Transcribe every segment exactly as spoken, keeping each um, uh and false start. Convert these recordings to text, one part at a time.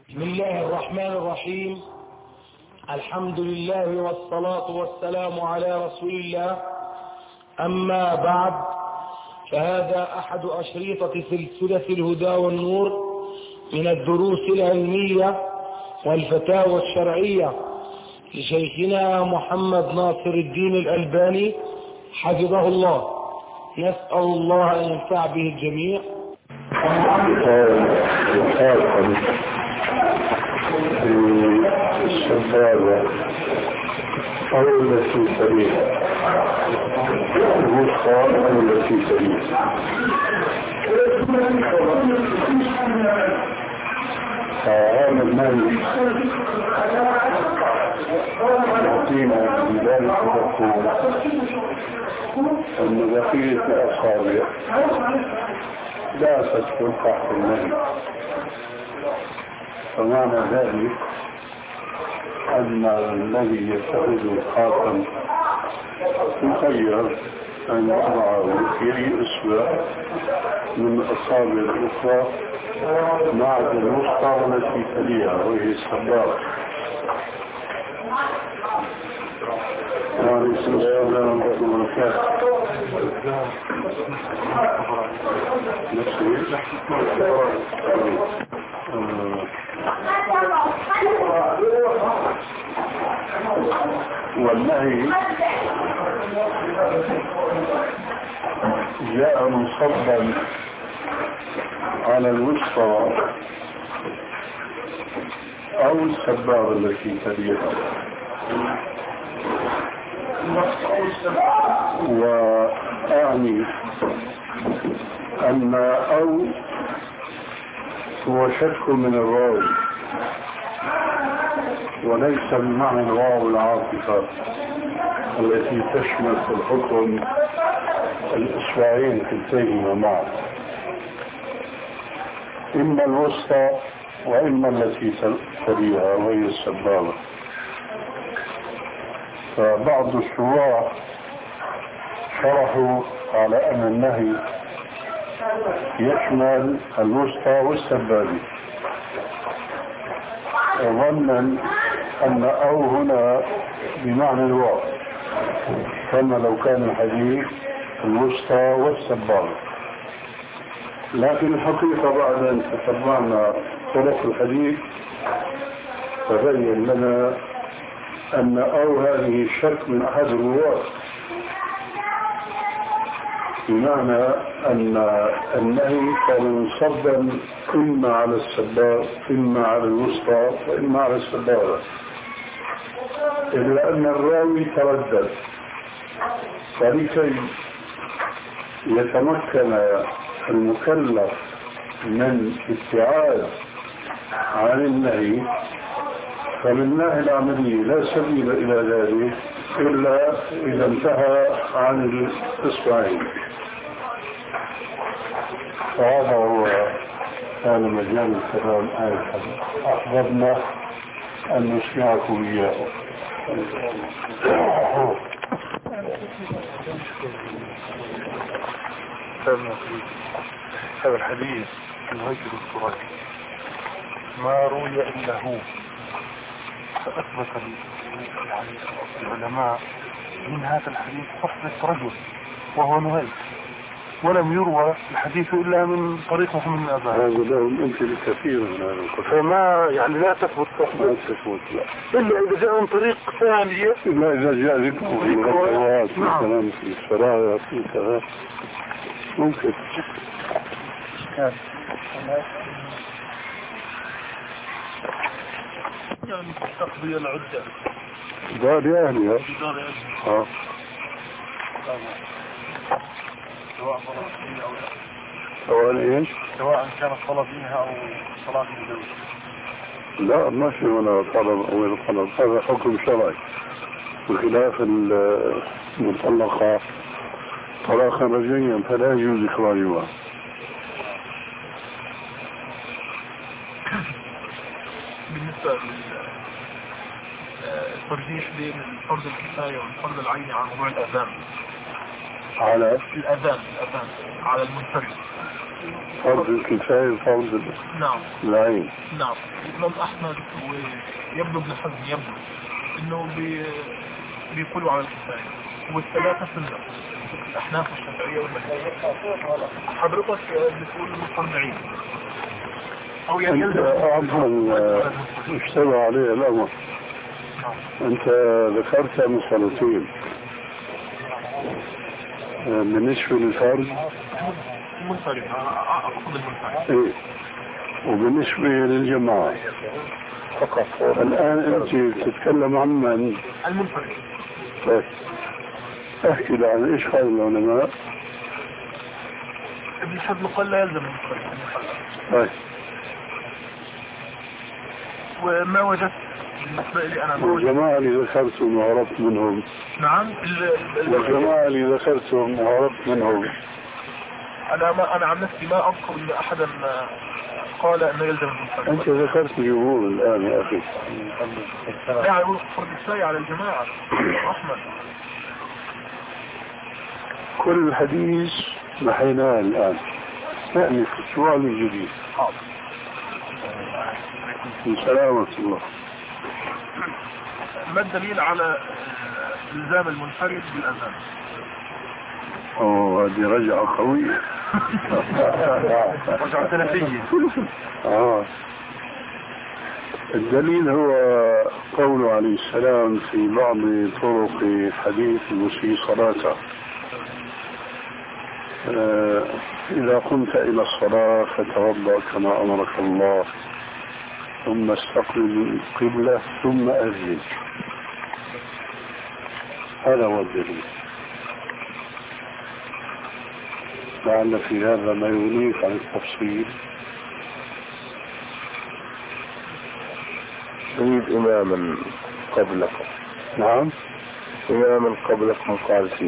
بسم الله الرحمن الرحيم. الحمد لله والصلاة والسلام على رسول الله. أما بعد، فهذا أحد أشريطة سلسلة الهدى والنور من الدروس العلمية والفتاوى الشرعية لشيخنا محمد ناصر الدين الألباني حفظه الله. نسأل الله أن ينفع به الجميع. السفارة أو التي تليها الوسطى أو التي تليها. فهذا المال يعطينا بذلك الدخول أن بقية الأصابع لا تدخل تحت المال. فمعنى ذلك أن الذي يتخذ الخاتم مخير أن يضعه في أي إصبع من الأصابع الأخرى مع الوسطى التي تليها وهي السبابة. وعليكم السلام ورحمة الله وبركاته. والنهي جاء مصبا على الوسطى أو السبابة التي تليها، وأعني أن أو هو شك من الراوي وليس بمعنى الواو العاطفة التي تشمل في الحكم الإصبعين كلتيهما معا، إما الوسطى وإما التي تليها وهي السبابة. فبعض الشراح شرحوا على أن النهي يشمل الوسطى والسبابة، ظنا أن أو هنا بمعنى الواو، كما لو كان الحديث الوسطى والسبابة. لكن الحقيقة بعد أن تتبعنا طرق الحديث تبين لنا أن أو هذه الشك من أحد الرواة، بمعنى أن النهي كان منصبا إما على السبابة إما على الوسطى وإما على السبابة، إلا أن الراوي تردد. فلكي يتمكن المكلف من ابتعاد عن النهي فمن ناحية العملية لا سبيل إلى ذلك إلا إذا انتهى عن الإصبعين. فهذا هو كان مجال الكلام آية. أحببنا أن نسمعكم إياه. هذا الحديث الهجر التراثي ما روي إلا هو، فأثبت العلماء من هذا الحديث صحبة رجل وهو نهيك، ولم يروى الحديث إلا من طريق محمد بن أبان. هذا لهم أمثلة كثيرة من هذا القصة، فما يعني لا تثبت صحبة لا تثبت لا إلا إذا جاء من طريق ثانية، إلا إذا جاء ذكره في الغزوات في كلام في السرايا في كذا ممكن. يعني تقضي العدة دار أهلها اه سواء صلاة أو لا، سواء ايش؟ سواء كانت صلاة فيها أو صلاة بدون. لا ما في ولا طلب أو الطلب، هذا حكم شرعي بخلاف المطلقة طلاقا رجعيا فلا يجوز إخراجها. بالنسبة للترجيح بين الفرض الكفاية والفرض العيني على موضوع الأذان، على الأذان الأذان على المنفرد فرض الكفاية فرض نعم العين. نعم. الإمام أحمد ويبدو ابن حزم يبدو إنه بي... بيقولوا على الكفاية، والثلاثة سنة، الأحناف والشافعية والمالكية. حضرتك بتقول فرض عين أو يعني أنت عفوا اشتبه عليه الأمر. أنت ذكرت مسألتين بالنسبة للفرد المنفرد، أقصد المنفرد. إيه، وبالنسبة للجماعة فقط. الآن أنت تتكلم عن من؟ المنفرد. طيب احكي لي عن ايش قال العلماء. ابن حزم قال لا يلزم المنفرد. طيب وما وجدت بالنسبة لي أنا والجماعة اللي ذكرتهم وهربت منهم. نعم. والجماعة اللي ذكرتهم وهربت منهم. أنا ما أنا عن نفسي ما أذكر إن أحدا قال أنه يلزم المنفرد. أنت ذكرت جمهور الآن يا أخي. لا يقول فرض كفاية على الجماعة. أحمد كل الحديث محيناه الآن نأني في السؤال الجديد. من سلامة الله. ما الدليل على إلزام المنفرد بالأذان؟ أوه هذه رجعة قوية. رجعة سلفية. آه الدليل هو قوله عليه السلام في بعض طرق حديث المسيء صلاته: آه إذا قمت إلى الصلاة فتوضأ كما أمرك الله، ثم استقبل القبلة ثم أذن. هذا هو الدليل. لعل في هذا ما يغنيك عن التفصيل. تريد إماما قبلك. نعم إماما قبلك مقال فيه،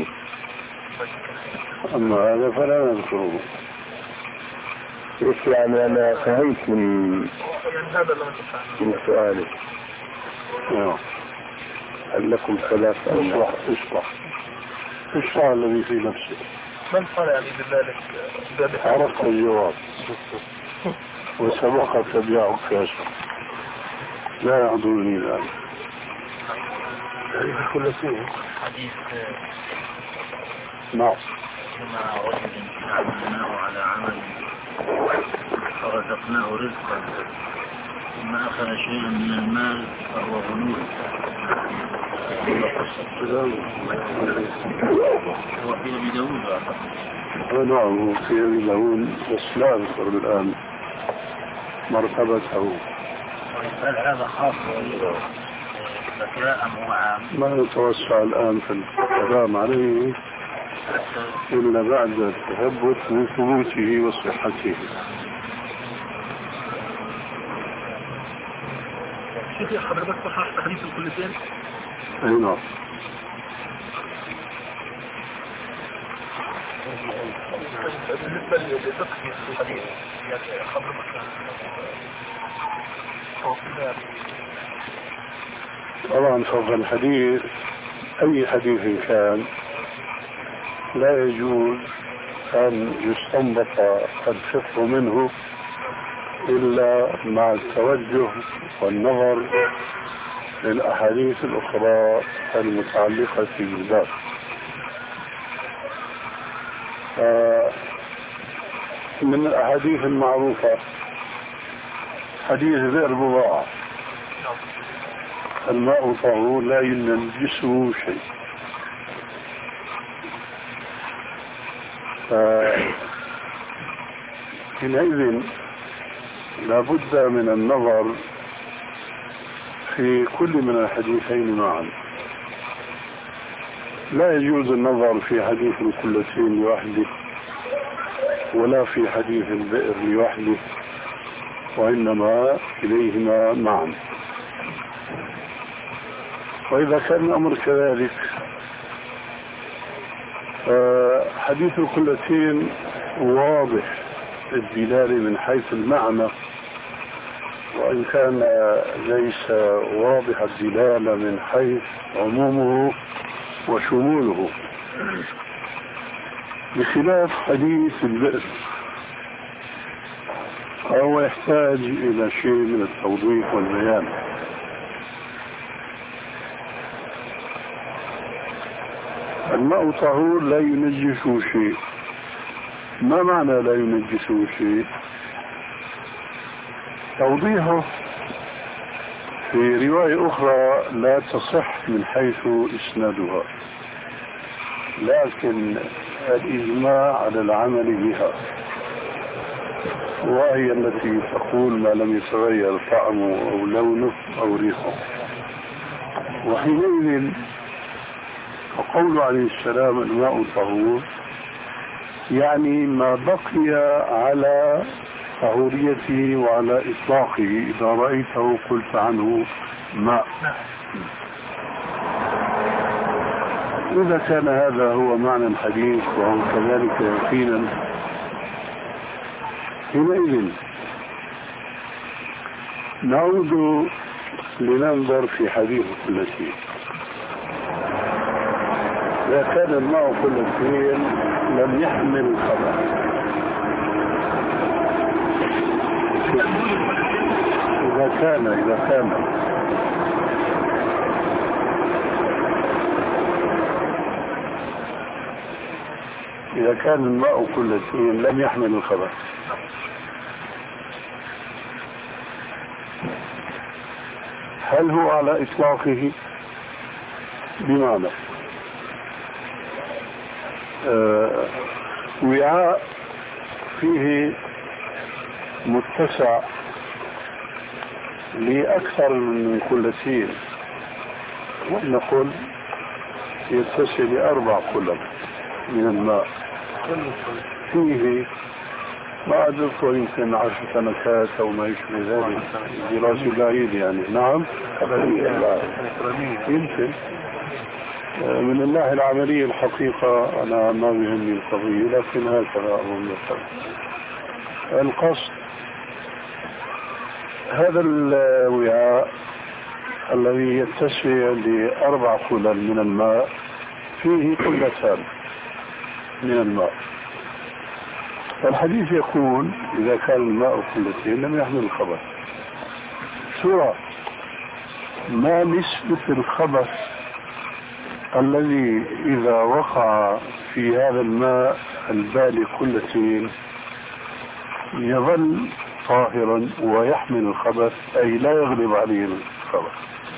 أما هذا فلا نذكره. إيش يعني أنا فهمت من من سؤالي. نعم. هل لكم ثلاث اشرح اشرح اشرح الذي في نفسك. من قال يعني بذلك؟ عرفت الجواب وسبق تبيعك في أشرح. لا يعذرني ذلك. كل شيء حديث نعم. كما رجل عملناه على عمل فرزقناه رزقا ثم أخذ شيئا من المال فهو غلول. هو في أبي داود أعتقد. نعم هو في أبي داود بس لا أذكر الآن مرتبته. هل هذا خاص بالذكاء أم هو عام؟ ما نتوسع الآن في الكلام عليه إلا بعد التثبت من ثبوته وصحته. شيخي حضرتك صححت حديث الكلتين؟ أي نعم. بالنسبة لفقه الحديث يعني حضرتك طبعا فوق الحديث أي حديث كان لا يجوز أن يستنبط الفقه منه إلا مع التوجه والنظر للأحاديث الأخرى المتعلقة بالباب. من الأحاديث المعروفة حديث بئر بضاعة: الماء طهور لا ينجسه شيء. حينئذ لابد من النظر في كل من الحديثين معا. لا يجوز النظر في حديث الكلتين لوحده ولا في حديث البئر لوحده، وإنما إليهما معا. وإذا كان الأمر كذلك حديث الكلتين واضح الدلالة من حيث المعنى، وإن كان ليس واضح الدلالة من حيث عمومه وشموله، بخلاف حديث البئر أو يحتاج إلى شيء من التوضيح والبيان. الماء طهور لا ينجسه شيء. ما معنى لا ينجسه شيء؟ توضيحه في رواية أخرى لا تصح من حيث إسنادها، لكن الإجماع على العمل بها، وهي التي تقول ما لم يتغير طعمه أو لونه أو ريحه. وحينئذ فقول عليه السلام الماء طهور يعني ما بقي على طهوريته وعلى إطلاقه، إذا رأيته قلت عنه ماء. إذا كان هذا هو معنى الحديث وهو كذلك يقينا، حينئذ نعود لننظر في حديث كل شيء. إذا كان الماء كل شيء لم يحمل الخبث، إذا كان إذا كان إذا كان الماء كل شيء لم يحمل الخبث، هل هو على إطلاقه؟ بمعنى آه وعاء فيه متسع لأكثر من كلتين، ونقول يتسع لأربع كلت من الماء، فيه ما أذكر يمكن عشر سنوات أو ما يشبه ذلك، دراسة بعيد يعني. نعم يمكن من الله العملية الحقيقة أنا ما بهمني القضية، لكن هكذا أظن القصد. هذا الوعاء الذي يتسع لأربع قلل من الماء فيه قلتان من الماء. الحديث يقول إذا كان الماء قلتين لم يحمل الخبث. سورة ما نسبة الخبث الذي إذا وقع في هذا الماء البالي قلتين يظل طاهرا ويحمل الخبث، أي لا يغلب عليه الخبث.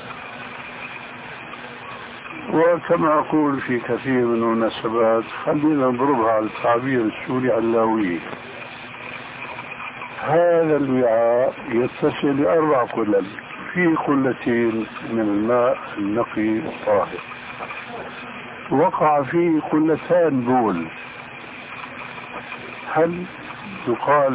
وكما أقول في كثير من المناسبات، خلينا نضربها على التعبير السوري علاوي، هذا الوعاء يتسع لأربع قلل، في قلتين من الماء النقي الطاهر، وقع فيه قلتان بول، هل يقال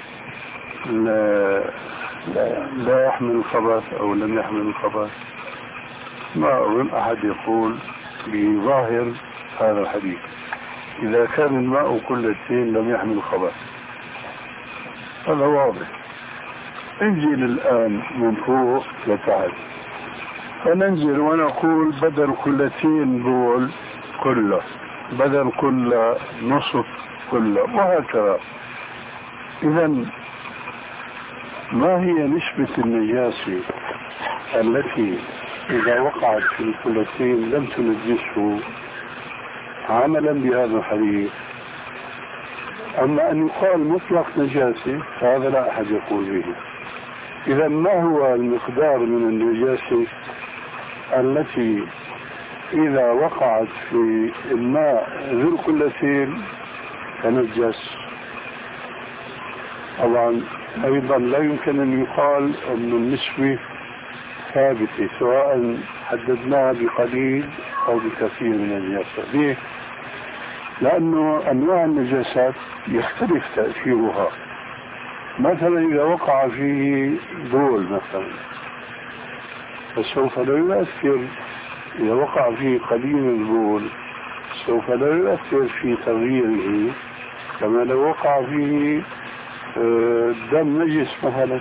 لا, لا, لا يحمل الخبث أو لم يحمل الخبث؟ ما أظن أحد يقول بظاهر هذا الحديث إذا كان الماء قلتين لم يحمل الخبث، هذا واضح. انزل الآن من فوق لتحت، فننزل ونقول بدل قلتين بول كله، بدل كل نصف كله، وهكذا. إذن ما هي نسبة النجاسة التي إذا وقعت في القلتين لم تنجسه عملا بهذا الحديث؟ أما أن يقال مطلق نجاسة فهذا لا أحد يقول به. إذا ما هو المقدار من النجاسة التي إذا وقعت في الماء ذو القلتين تنجس؟ طبعا أيضا لا يمكن أن يقال أن النسبة ثابتة سواء حددناها بقليل أو بكثير من النجاسة. ليه؟ لأنه أنواع النجاسات يختلف تأثيرها. مثلا إذا وقع فيه بول مثلا فسوف لا يؤثر، إذا وقع فيه قليل من البول سوف لا يؤثر في تغييره كما لو وقع فيه دم نجس مثلا.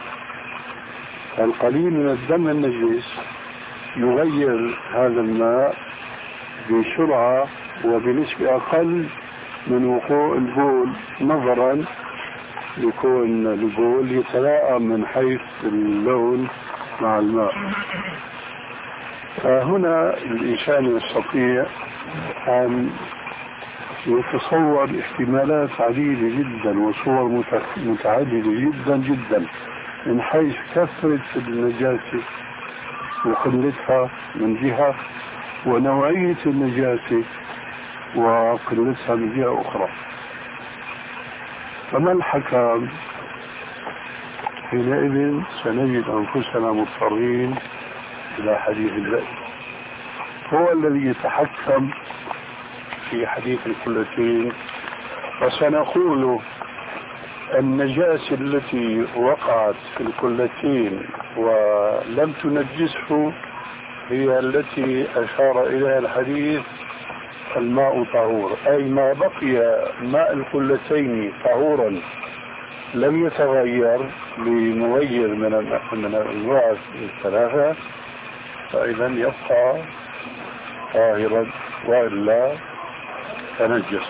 القليل من الدم النجس يغير هذا الماء بسرعة وبنسبة أقل من وقوع البول، نظرا يكون البول يتلائم من حيث اللون مع الماء. فهنا الإنسان يستطيع أن يتصور احتمالات عديدة جدا وصور متعددة جدا جدا من حيث كثرة النجاسة وقلتها من جهة، ونوعية النجاسة وقلتها من جهة أخرى. فما الحكام؟ حينئذ سنجد أنفسنا مضطرين إلى حديث البئر، هو الذي يتحكم في حديث القلتين. وسنقول النجاسة التي وقعت في القلتين ولم تنجسه هي التي أشار إليها الحديث الماء طهور، أي ما بقي ماء القلتين طهورا لم يتغير بمغير من من الأنواع الثلاثة، فإذا يبقى طاهرا وإلا تنجس.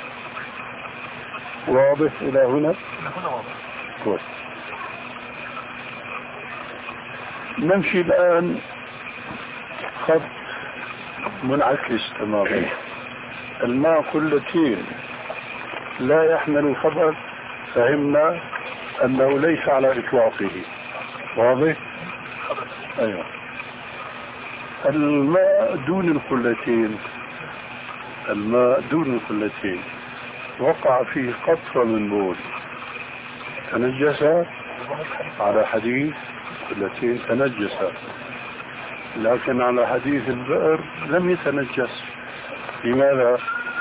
واضح إلى هنا؟ كويس. نمشي الآن خط منعكس تماما. الماء قلتين لا يحمل الخبث، فهمنا أنه ليس على إطلاقه. واضح؟ أيوة. الماء دون القلتين، الماء دون القلتين وقع فيه قطرة من بول تنجس على حديث القلتين تنجس، لكن على حديث البئر لم يتنجس. لماذا؟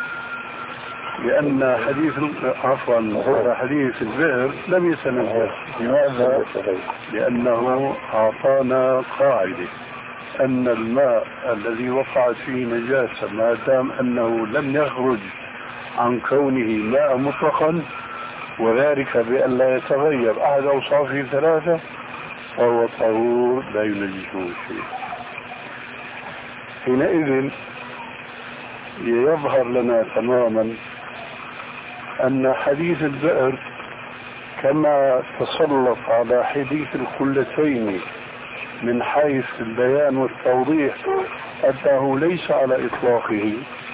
لأن حديث عفوا على حديث البئر لم يتنجس. لماذا؟ لأنه أعطانا قاعدة أن الماء الذي وقعت فيه نجاسة ما دام أنه لم يخرج عن كونه ماء مطلقا، وذلك بأن لا يتغير أحد أوصافه ثلاثة، فهو طهور لا ينجسه شيء. حينئذ يظهر لنا تماما أن حديث البئر كما تسلط على حديث القلتين من حيث البيان والتوضيح أنه ليس على إطلاقه،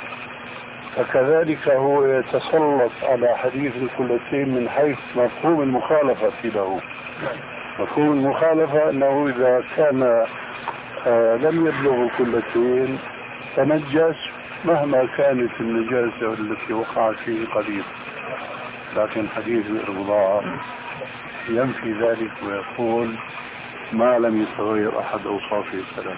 فكذلك هو يتسلط على حديث القلتين من حيث مفهوم المخالفة له. مفهوم المخالفة أنه إذا كان آه لم يبلغ القلتين تنجس مهما كانت النجاسة التي وقعت فيه قليل، لكن حديث الإرضاء ينفي ذلك ويقول ما لم يتغير أحد أوصافه الثلاث.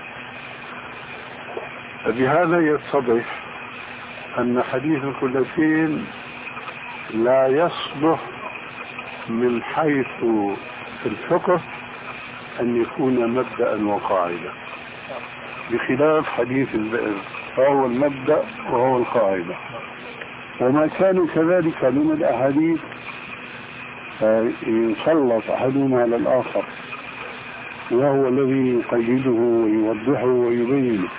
فبهذا يتضح أن حديث القلتين لا يصلح من حيث في الفقه أن يكون مبدأ وقاعدة، بخلاف حديث البئر فهو المبدأ وهو القاعدة. وما كان كذلك من الأحاديث يسلط أحدهما على الآخر، وهو الذي يقيده ويوضحه ويبينه.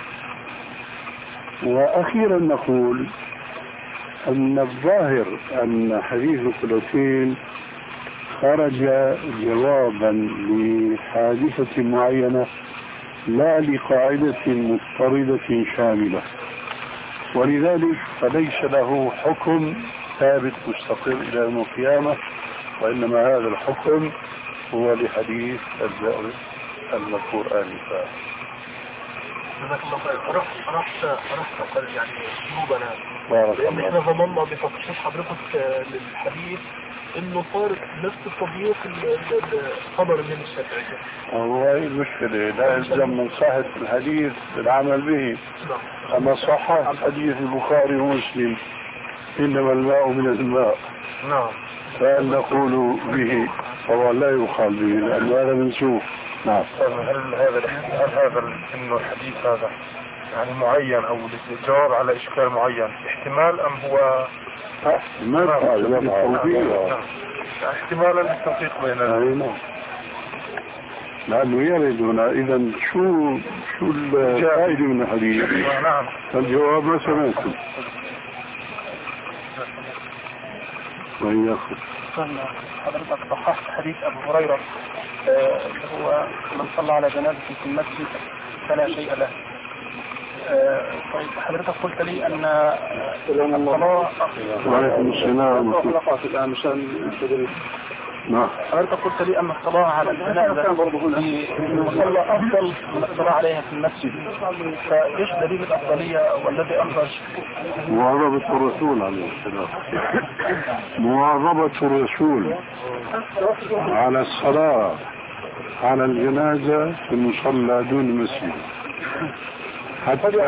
وأخيرا نقول أن الظاهر أن حديث القلتين خرج جوابا لحادثة معينة لا لقاعدة مضطردة شاملة، ولذلك فليس له حكم ثابت مستقر إلى يوم القيامة، وإنما هذا الحكم هو لحديث البئر المذكور آنفا. جزاك الله خير. رحت رحت رحت يعني ذنوبنا، لأن احنا ظننا بتصحيح حضرتك للحديث انه صار نفس التضييق الخبر من الشافعية. هو هي المشكلة، لا يلزم من صحة الحديث العمل به. أما صحة حديث البخاري ومسلم إنما الماء من الماء، نعم، فأن نقول به هو لا يقال به لأن هذا منسوخ. نعم. هل هذا هل هذا إنه الحديث هذا يعني معين أو الجواب على إشكال معين احتمال أم هو ما فعل احتمالا للتوفيق بيننا؟ لأنه يرد هنا. إذا شو شو الفائدة من الحديث؟ نعم. الجواب ما سمعتم. وإياكم. عشان حضرتك صححت حديث أبو هريرة اللي هو من صلى على جنازة في المسجد فلا شيء له. طيب حضرتك قلت لي أن الصلاة وعليكم السلام حضرتك قلت لي أن الصلاة على الجنازة في المصلى أفضل من الصلاة عليها في المسجد، فإيش دليل الأفضلية والذي أخرج؟ مواظبة الرسول عليه السلام، مواظبة الرسول على الصلاة على الجنازة في المصلى دون المسجد، حتى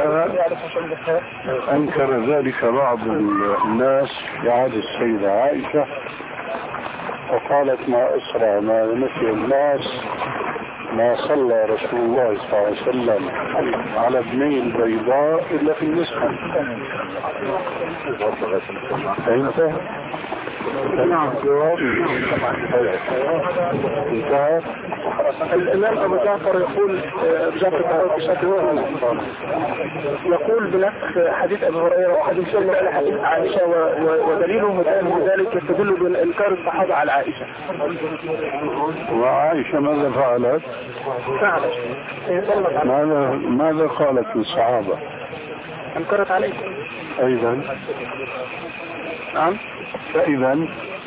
أنكر ذلك بعض الناس في عهد السيدة عائشة، وقالت ما أسرع ما نسي الناس ما صلى رسول الله صلى الله عليه وسلم على ابني البيضاء إلا في المسجد. فهمت؟ نعم. انتهى. الإمام أبو جعفر يقول جعفر يقول بنفس حديث أبي هريرة وحديث سلم على حديث عائشة، ودليله ذلك يستدل بإنكار الصحابة على عائشة. وعائشة ماذا فعلت؟ فعلت ماذا ماذا قالت للصحابة؟ أنكرت عليه. أيضا نعم. فإذا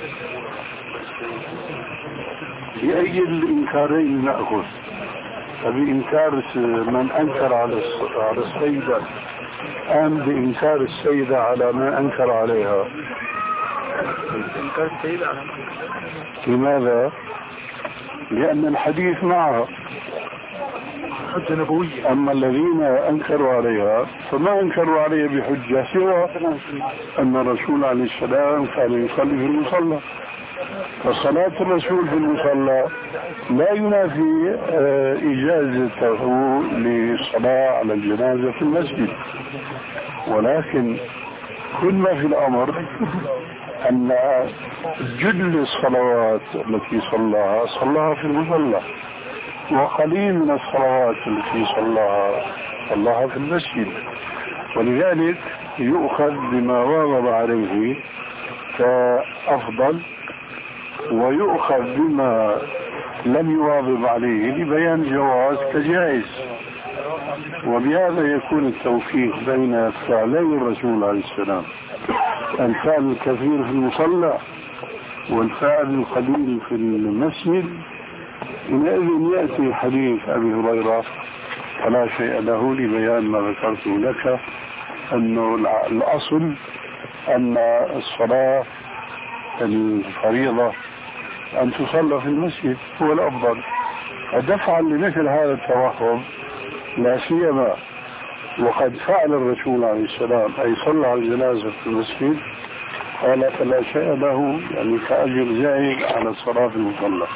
بأي الإنكارين نأخذ؟ فبإنكار من أنكر على على السيدة أم بإنكار السيدة على ما أنكر عليها؟ إنكار السيدة على لماذا؟ لأن الحديث معها حجة نبوية. أما الذين أنكروا عليها فما أنكروا عليها بحجة سوى أن الرسول عليه السلام كان يصلي في المصلى، فصلاة الرسول في المصلى لا ينافي إجازته للصلاة على الجنازة في المسجد، ولكن كل ما في الأمر أن جل الصلوات التي صلاها صلاها في المصلى، وقليل من الصلوات التي صلاها صلاها في المسجد، ولذلك يؤخذ بما واظب عليه كأفضل ويؤخذ بما لم يواظب عليه لبيان جواز كجائز، وبهذا يكون التوفيق بين فعلي الرسول عليه السلام، الفعل الكثير في المصلى والفعل القليل في المسجد. حينئذ يأتي حديث أبي هريرة فلا شيء له لبيان ما ذكرته لك، أنه الأصل أن الصلاة الفريضة أن تصلى في المسجد هو الأفضل، ودفعا لمثل هذا التوهم لا سيما وقد فعل الرسول عليه السلام أي صلى على الجنازة في المسجد، قال فلا شيء له يعني كأجر زائد على الصلاة في المصلى.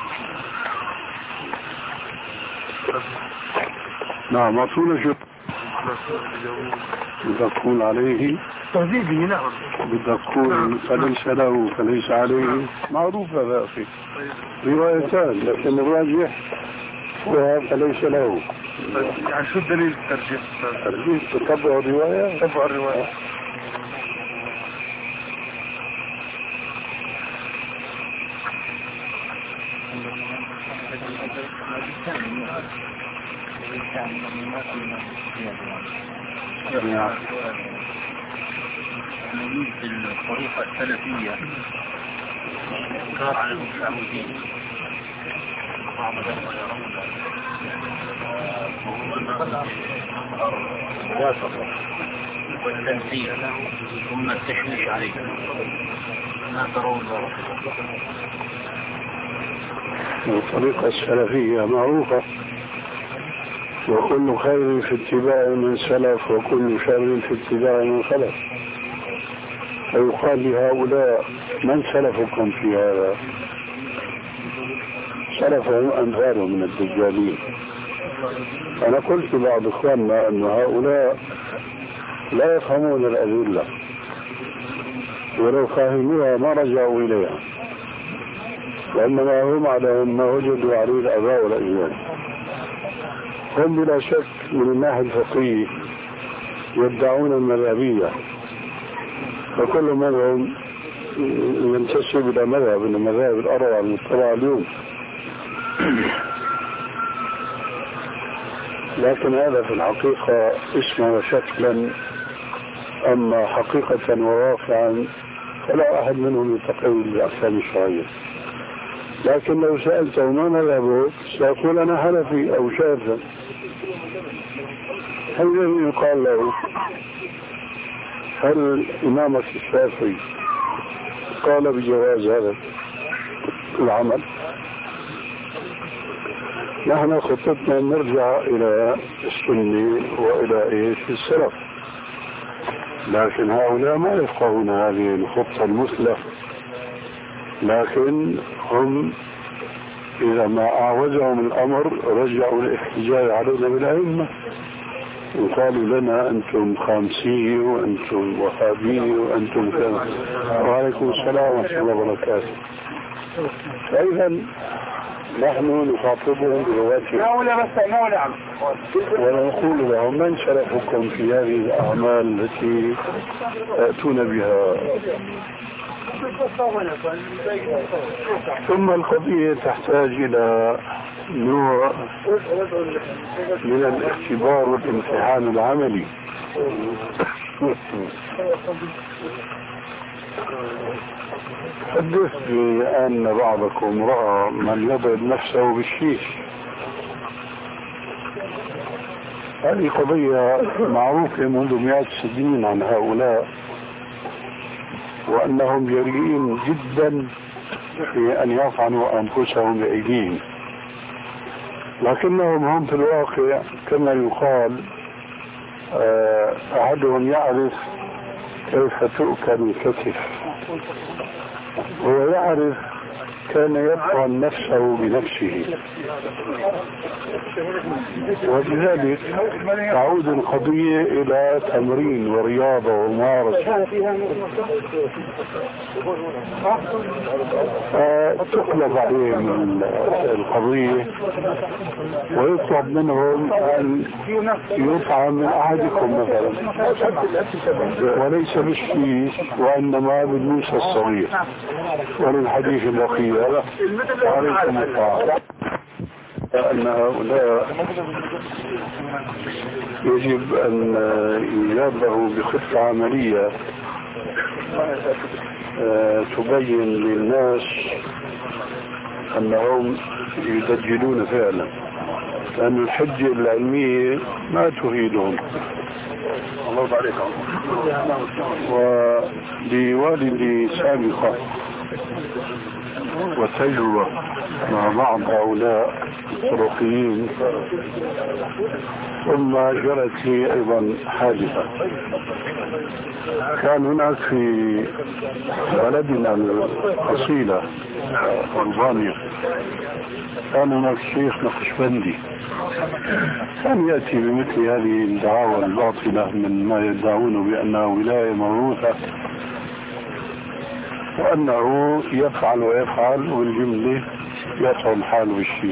نعم. أطول شو بدك تقول عليه تهذيبي؟ نعم. بدك تقول فليس له فليس عليه، معروف هذا أخي، روايتان، لكن الراجح هو فليس له. يعني شو الدليل الترجيح؟ ترجيح تتبع الرواية. تتبع الرواية. نعم. نريد الطريقة السلفية إنكار على المتعودين، بعض الأخوة يرون والتنزيل ثم التشويش عليه، ما ترون ذلك؟ الطريقة السلفية معروفة، وكل خير في اتباع من سلف وكل شر في اتباع من خلف، فيقال لهؤلاء من سلفكم في هذا؟ سلفهم أنفار من الدجالين. أنا قلت بعض إخواننا أن هؤلاء لا يفهمون الأدلة، ولو فهموها ما رجعوا إليها، وإنما هم على ما وجدوا عليه الآباء والأجداد. هم بلا شك من الناحية الفقهية يدعون المذهبية، وكل منهم ينتسب إلى مذهب من المذاهب الأربعة المتبعة اليوم. لكن هذا في الحقيقة اسما وشكلا، أما حقيقة وواقعا فلا أحد منهم يتقوي بالأحكام الشرعية. لكن لو سألته ما مذهبه سيقول أنا حنفي أو شافعي. هل يقال له هل إمامك الشافعي قال بجواز هذا العمل؟ نحن خطتنا نرجع إلى السنة وإلى إيش السلف، لكن هؤلاء ما يفقهون هذه الخطة المثلى، لكن هم إذا ما أعوزهم الأمر رجعوا الاحتجاج علينا بالأئمة وقالوا لنا أنتم خامسية وأنتم وهابية وأنتم كذا. وعليكم السلام ورحمة الله وبركاته. فإذا نحن نخاطبهم بلغتهم ونقول لهم من شرفكم في هذه الأعمال التي تأتون بها. ثم القضية تحتاج إلى نوع من الاختبار والامتحان العملي. حدثني أن بعضكم رأى من يضرب نفسه بالشيش. هذه قضية معروفة منذ مئات السنين عن هؤلاء، وأنهم جريئين جدا في أن يطعنوا أنفسهم بأيديهم، لكنهم هم في الواقع كما يقال أحدهم يعرف كيف تؤكل الكتف، هو يعرف كان يطعن نفسه بنفسه. ولذلك تعود القضية إلى تمرين ورياضة وممارسة. تقلب عليهم القضية ويطلب منهم أن يطعم من أحدكم مثلا، وليس بالشيش وإنما بالموسى الصغير. وللحديث الأخير عليكم الطاعة أن هؤلاء يجب أن يجاب له بخطة عملية تبين للناس أنهم يدجلون فعلا، لأن الحجة العلمية ما تفيدهم. الله عليكم. ولوالدي سابقة وتجربة مع بعض هؤلاء الطرقيين، ثم جرت لي أيضا حادثة. كان هناك في بلدنا الأصيلة ألبانيا كان هناك شيخ نقشبندي كان يأتي بمثل هذه الدعاوى الباطلة من ما يدعونه بأنها ولاية موروثة، وأنه يفعل ويفعل والجملة يطعن حاله بالشيش.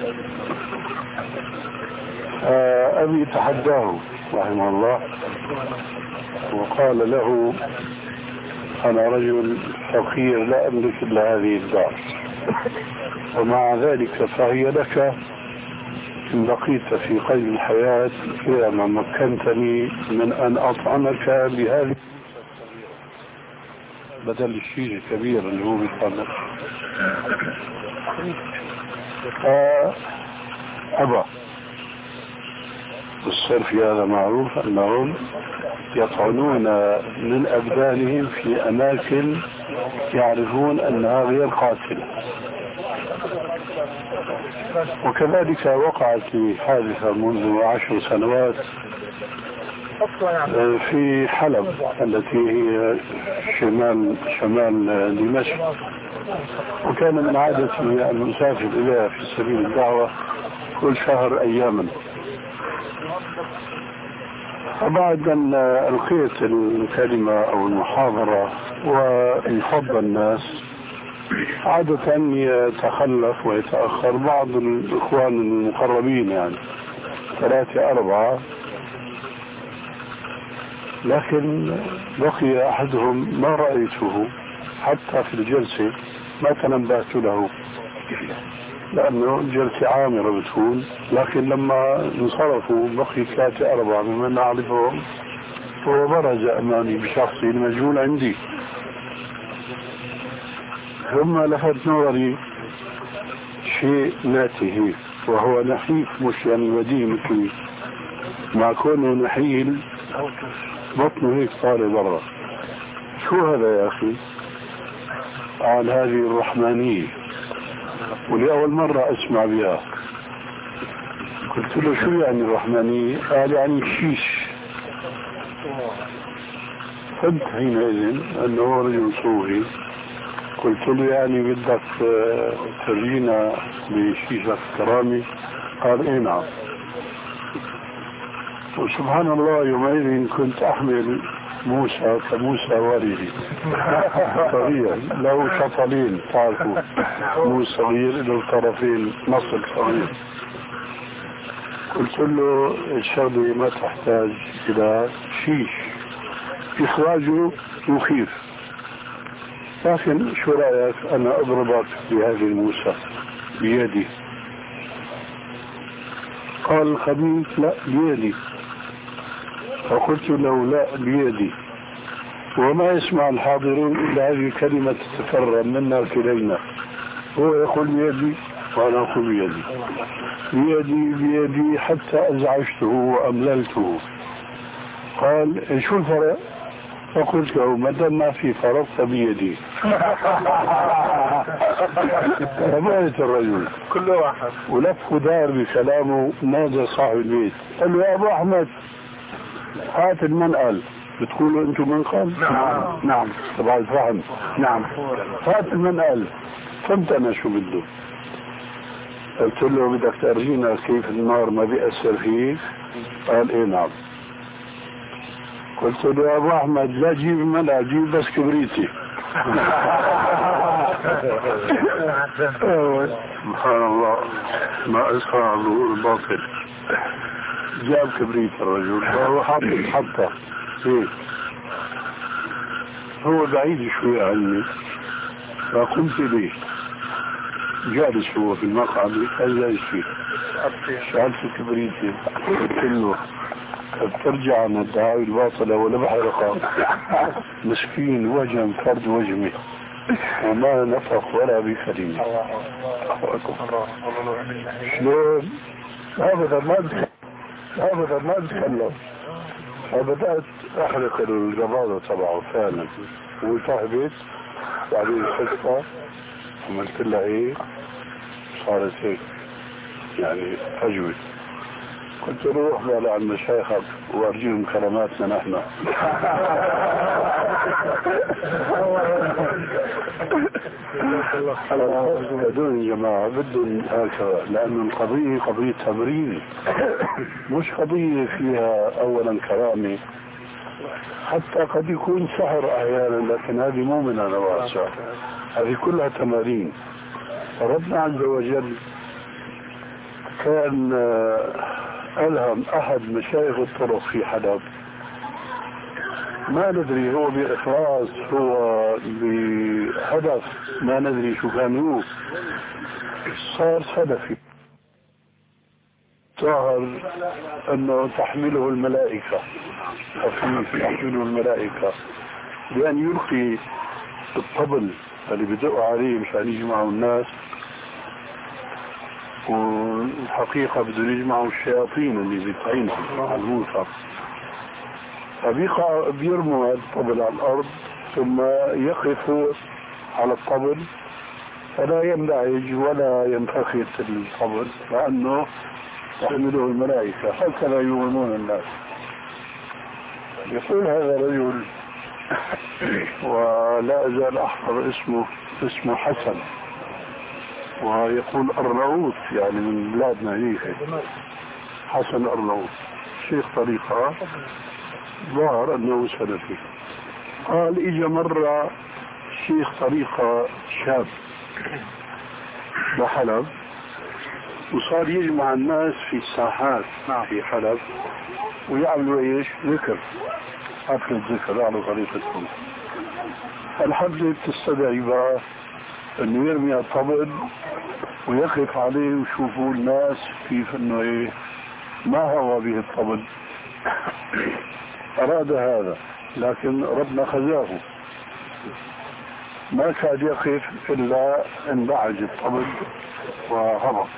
أبي تحداه رحمه الله وقال له أنا رجل فقير لا أملك إلا هذه الدار، ومع ذلك فهي لك إن بقيت في قيد الحياة إذا ما مكنتني من أن أطعنك بهذه بدل الشيء الكبير اللي هو بيطلع. أبا الصرف هذا معروف أنهم يطعنون من أبدانهم في أماكن يعرفون أنها غير قاتلة. وكذلك وقعت لي حادثة منذ عشر سنوات في حلب التي هي شمال شمال دمشق، وكان من عادتي أن أسافر إليها في سبيل الدعوة كل شهر أياما. فبعد أن ألقيت الكلمة أو المحاضرة وانفض الناس عادة يتخلف ويتأخر بعض الإخوان المقربين، يعني ثلاثة أربعة، لكن بقي أحدهم ما رأيته حتى في الجلسة ما تنبهت له لأنه الجلسة عامرة بتكون، لكن لما انصرفوا بقي ثلاثة أربعة ممن نعرفهم هو برز أمامي بشخصي المجهول عندي. ثم لفت نظري شيء ناتي وهو نحيف، مش يعني وديه مثلي، مع كونه نحيل بطنه هيك طالع برا. شو هذا يا أخي؟ عن هذه الرحمانية، ولأول مرة أسمع بها. قلت له شو يعني الرحمانية؟ قال يعني شيش. فهمت حينئذ أنه رجل صوفي. قلت له يعني بدك ترجينا بشيشة كرامي؟ قال اي نعم. وسبحان الله يومئذ كنت أحمل موسى كموسى والدي صغير له شطلين، تعرفوا موسى صغير له طرفين نصل صغير. قلت له الشغلة ما تحتاج إلى شيش، إخراجه مخيف، لكن شو رأيك أنا أضربك بهذه الموسى بيدي؟ قال الخبيث لا بيدي. فقلت له لا بيدي. وما يسمع الحاضرون إلا هذه الكلمة تتكرر منا كلينا، هو يقول بيدي وأنا أقول بيدي بيدي بيدي حتى أزعجته وأمللته. قال شو الفرق؟ فقلت له ما دام ما في فرق فبيدي. فبقيت الرجل كل واحد ولف دار بكلامه. نادى صاحب البيت قال له يا أبو أحمد هات المنقل. بتقولوا انتم منقل؟ نعم نعم تبع الفهم. نعم هات المنقل. فهمت انا شو بده. قلت له بدك تأرجينا كيف النار ما بيأثر فيك؟ قال ايه نعم. قلت له يا ابو احمد لا جيب منقل، جيب بس كبريتي. سبحان الله ما اسرع ظهور الباطل. جاب كبريت الرجل وهو حاطط حطه هيك، هو بعيد شوي عني، فقمت به جالس هو في المقعد جالس فيه، شعلت كبريتي قلت له بترجع عن الدعاوي الباطلة ولا بحرقها؟ مسكين وجم فرد وجمه وما نفخ ولا بكلمة. شلون؟ ابدا ما ابدا ما اتكلم. فبدأت احرق الجبارة تبعه فعلا وصاحبت. بعدين خلصت عملت لها ايه صارت هيك يعني اجود. قلت له روح بقى عند مشايخك وارجيهم كراماتنا نحن. هذول يا جماعة بدهم هكذا، لأن القضية قضية تمرين مش قضية فيها أولا كرامة، حتى قد يكون سحر أحيانا، لكن هذه مو من أنواع السحر، هذه كلها تمارين. ربنا عز وجل كان ألهم أحد مشايخ الطرق في حلب، ما ندري هو بإخلاص هو بهدف ما ندري شو كان هو، صار سلفي، ظهر أنه تحمله الملائكة، خفيف تحمله الملائكة، بأن يلقي الطبل اللي بدقوا عليه مشان يجمعوا الناس، والحقيقة بدهم يجمعوا الشياطين اللي بيطعنهم على الموسى، فبيقع بيرموا الطبل على الأرض ثم يقفوا على الطبل فلا ينزعج ولا ينفخت الطبل لأنه تحمله الملائكة، هكذا يؤمنون الناس. يقول هذا الرجل ولا أزال أحفظ اسمه، اسمه حسن، ويقول أرناؤوط يعني من بلادنا هيك، حسن أرناؤوط، شيخ طريقة، ظهر أنه سلفي. قال إجا مرة شيخ طريقة شاب بحلب وصار يجمع الناس في الساحات في حلب ويعملوا ايش؟ ذكر، حفلة ذكر على طريقتهم. الحفلة بتستدعي بقى انه يرمي الطبل ويقف عليه ويشوفوا الناس كيف انه ايه ما هو به الطبل. اراد هذا لكن ربنا خزاه، ما كاد يقف الا انبعج الطبل وهبط.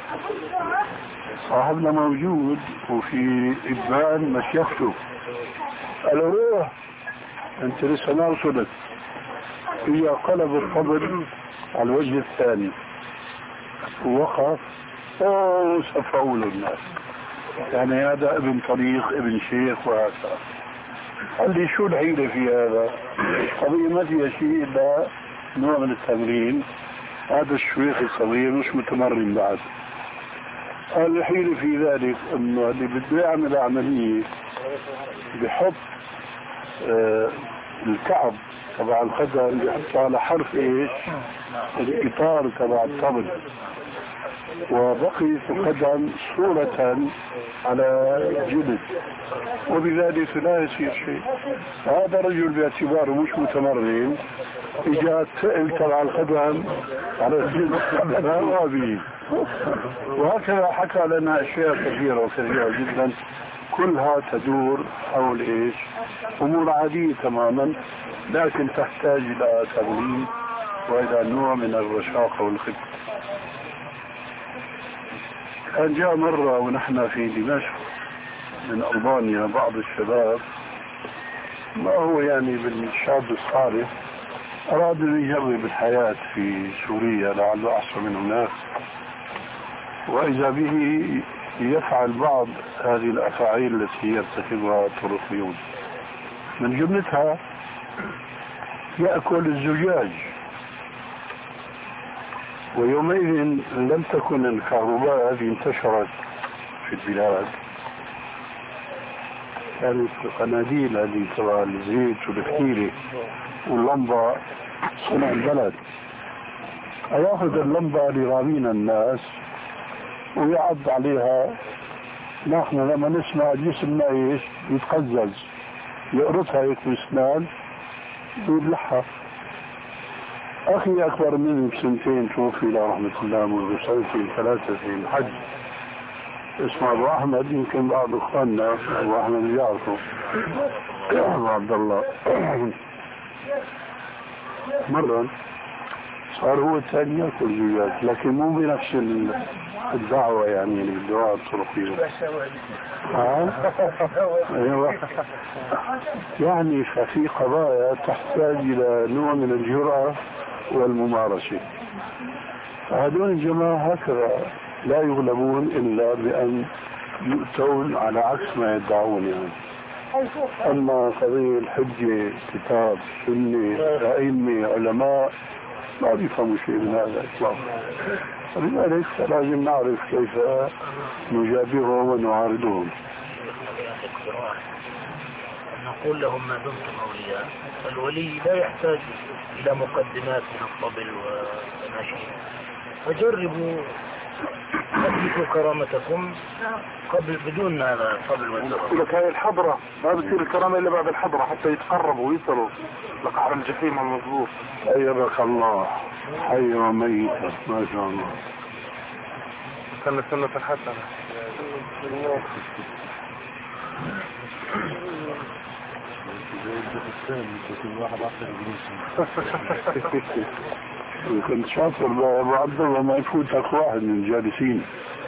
صاحبنا موجود وفي ابان مشيخته، قال له روح انت لسه ما وصلت. هي قلب الطبل على الوجه الثاني ووقف وصفوا له الناس، يعني هذا ابن طريق ابن شيخ وهكذا. قال لي شو الحيلة في هذا؟ قضية ما فيها شيء إلا نوع من التمرين، هذا الشيخ الصغير مش متمرن بعد. قال الحيلة في ذلك انه اللي بده يعمل عملية بحط آه الكعب تبع القدم بحطه على حرف ايش؟ الاطار تبع الطبل، وبقي في القدم صورة على جلد، وبذلك لا يصير شيء. هذا رجل باعتباره مش متمرن اجا سئل تبع القدم على الجلد لا وابي. وهكذا حكى لنا اشياء كثيرة وكثيرة جدا كلها تدور حول ايش؟ امور عادية تماما، لكن تحتاج الى تمرين والى نوع من الرشاقة والخبرة. كان جاء مرة ونحن في دمشق من ألبانيا بعض الشباب، ما هو يعني بالشاب الصالح، أراد أن يجرب الحياة في سوريا لعله أحسن من هناك، وإذا به يفعل بعض هذه الأفاعيل التي يرتكبها الطرقيون. من جملتها يأكل الزجاج، ويومئذ لم تكن الكهرباء هذه انتشرت في البلاد، كانت القناديل هذه تبع الزيت والفتيلة واللمبة صنع البلد. ياخذ اللمبة لرامين الناس ويعض عليها، نحن لما نسمع جسمنا ايش يتقزز، يقرصها هيك بسنان ويبلعها. أخي أكبر مني بسنتين توفي إلى رحمة الله منذ سنتين ثلاثة في الحج، اسمه أبو أحمد، يمكن بعض إخواننا أبو أحمد يعرفه، أبو عبد الله. مرة صار هو الثاني يأكل زجاج، لكن مو بنفس الدعوة يعني الدعاء الطرقية. أيوة. يعني ففي قضايا تحتاج إلى نوع من الجرأة والممارسة. هذول الجماعة هكذا لا يغلبون إلا بأن يؤتون على عكس ما يدعون يعني. أما قضية الحجة كتاب سنة أئمة علماء ما بيفهموا شيء من هذا إطلاقا. لذلك لازم نعرف كيف نجابههم ونعارضهم. نقول لهم ما دمتم أولياء، الولي لا يحتاج إلى مقدمات من الطبل والنشيد، فجربوا تثبتوا كرامتكم قبل بدون هذا الطبل والنشيد. لك هاي الحضرة ما بتصير الكرامة إلا بعد الحضرة حتى يتقربوا ويصلوا لقعر الجحيم المظبوط. أيبك الله حي وميت ما شاء الله. سنة سنة الحسنة. كنت شاطر ابو عبد الله ما يفوتك واحد من الجالسين.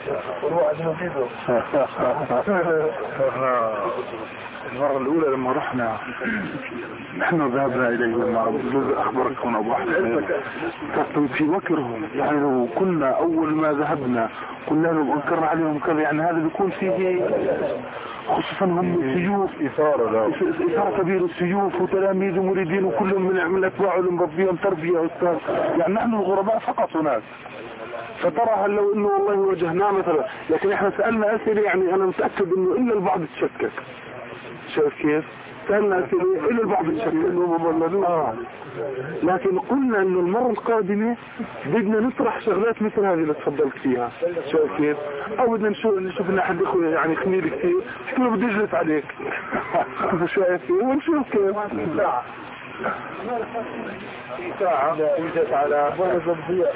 المرة الأولى لما رحنا نحن ذهبنا إليهم مع أخبركم أبو أحمد كنت في وكرهم، يعني لو كنا أول ما ذهبنا قلنا لهم أنكرنا عليهم كذا، يعني هذا بيكون فيه خصوصا هم السيوف إثارة إثارة كبيرة، السيوف وتلاميذ ومريدين وكلهم من من أتباعه المربيين تربية أستاذ، يعني نحن الغرباء فقط هناك. فترى هل لو انه والله واجهناه مثلا، لكن احنا سألنا اسئله يعني انا متأكد انه الا البعض تشكك. شايف كيف؟ سألنا اسئله الا البعض تشكك انه مبلدون. آه. لكن قلنا انه المرة القادمة بدنا نطرح شغلات مثل هذه اللي تفضلت فيها. شايف كيف؟ او بدنا نشوف نشوف لنا حد يخوي يعني خميل كثير، شكله بده يجلس عليك. شايف كيف؟ ونشوف كيف. في ساعة وجدت على برز الضياء.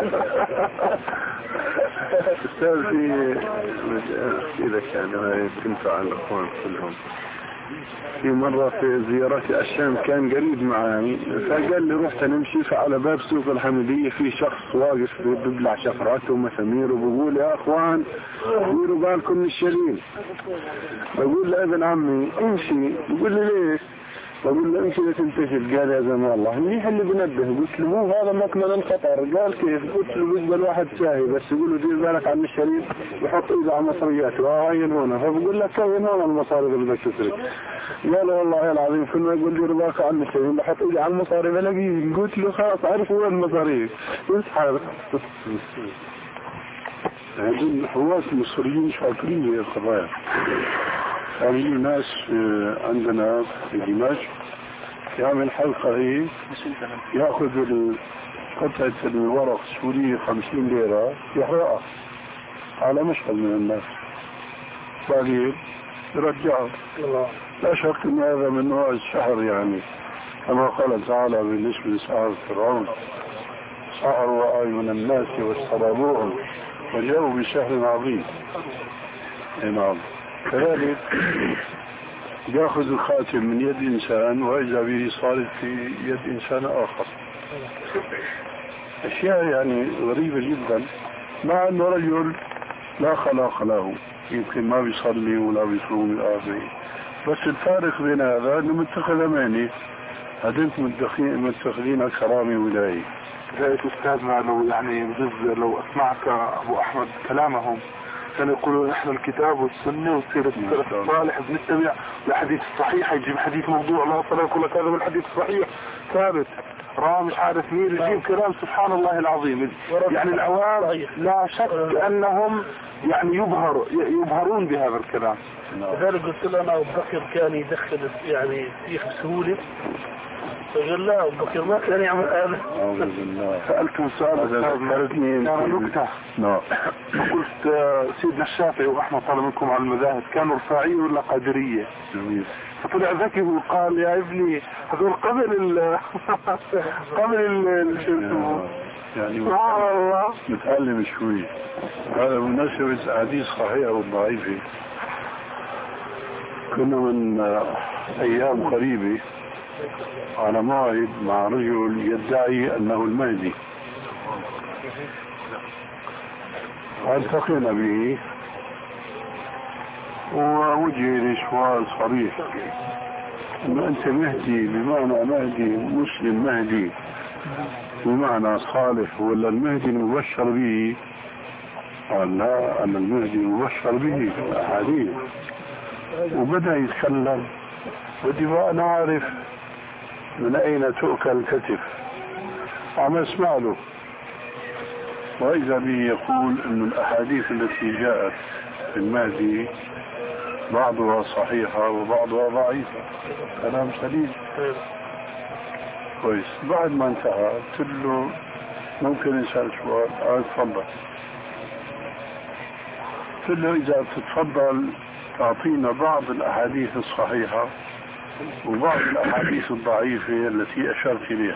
أستاذ في إذا كان ما تنفع الأخوان كلهم. في مرة في زيارتي الشام كان قريب معي، فقال لي رحت نمشي فعلى باب سوق الحمدية في شخص واقف بيبلع شفراته ومسامير وبقول يا أخوان ديروا بالكم من الشليل. بقول له ابن عمي امشي، بقول لي ليش؟ بقول له امشي لا تنتشل. قال يا زمان الله منيح اللي بنبه. قلت له مو هذا مكمن الخطر. قال كيف؟ قلت له بيقبل واحد شاهي بس يقول له دير بالك عن الشريف يحط ايده على مصرياته وعين هنا، فبقول لك كوين هون المصاري اللي بدك تسرق. قال والله العظيم كل ما يقول دير بالك عن الشريف بحط ايدي على المصاري بلاقيه. قلت له خلاص عارف وين المصاري يسحب. هذول حواس المصريين شاطرين في القضايا. هذه ناس عندنا في دمشق يعمل حلقة هي يأخذ قطعة الورق السورية خمسين ليرة يحرقها على مشهد من الناس بعدين يرجعها. لا شك ان هذا من نوع السحر، يعني كما قال تعالى بالنسبة لسحر فرعون سحروا أعين الناس واسترابوهم وجاءوا بسحر عظيم. نعم. كذلك يأخذ الخاتم من يد إنسان وإذا به صارت في يد إنسان آخر. أشياء يعني غريبة جدا، مع أنه رجل لا خلاق له، يمكن ما بيصلي ولا بيصوم إلى آخره، بس الفارق بين هذا أنه متخذ أماني، هذين متخذين كرامة ولاية. ذلك أستاذنا لو يعني بجز لو أسمعك أبو أحمد كلامهم كانوا يقولوا إحنا الكتاب والسنة وسيرة السلف الصالح بنتبع الحديث الصحيح، يجيب حديث موضوع لا صلاة يقول لك هذا الحديث الصحيح ثابت راه مش عارف مين يجيب كلام سبحان الله العظيم. يعني العوام لا شك أنهم يعني يبهر يبهرون بهذا الكلام. لذلك قلت لنا أبو بكر كان يدخل يعني السيخ بسهولة، فقال لا أبو بكر ما كان يعمل هذا. سألته سؤال كان نكتة. نعم. قلت سيدنا الشافعي وأحمد طلب منكم على المذاهب كانوا رفاعية ولا قادرية؟ جميل. فطلع ذكي وقال يا ابني هذول قبل ال قبل ال يعني سبحان الله متعلم شوي. هذا مناسبة حديث صحيح وضعيفة. كنا من أيام قريبة على موعد مع رجل يدعي أنه المهدي، فالتقينا به ووجه لي سؤال صريح أنه أنت مهدي بمعنى مهدي مسلم مهدي بمعنى صالح ولا المهدي المبشر به؟ قال لا أنا المهدي المبشر به في الأحاديث. وبدأ يتكلم بدي بقى أنا أعرف من أين تؤكل الكتف. عم اسمع له وإذا به يقول أن الأحاديث التي جاءت في المهدي بعضها صحيحة وبعضها ضعيفة. كلام سليم كويس. بعد ما انتهى قلت له ممكن نسأل سؤال؟ قال تفضل. قلت له إذا تتفضل تعطينا بعض الأحاديث الصحيحة وبعض الأحاديث الضعيفة التي أشرت إليها.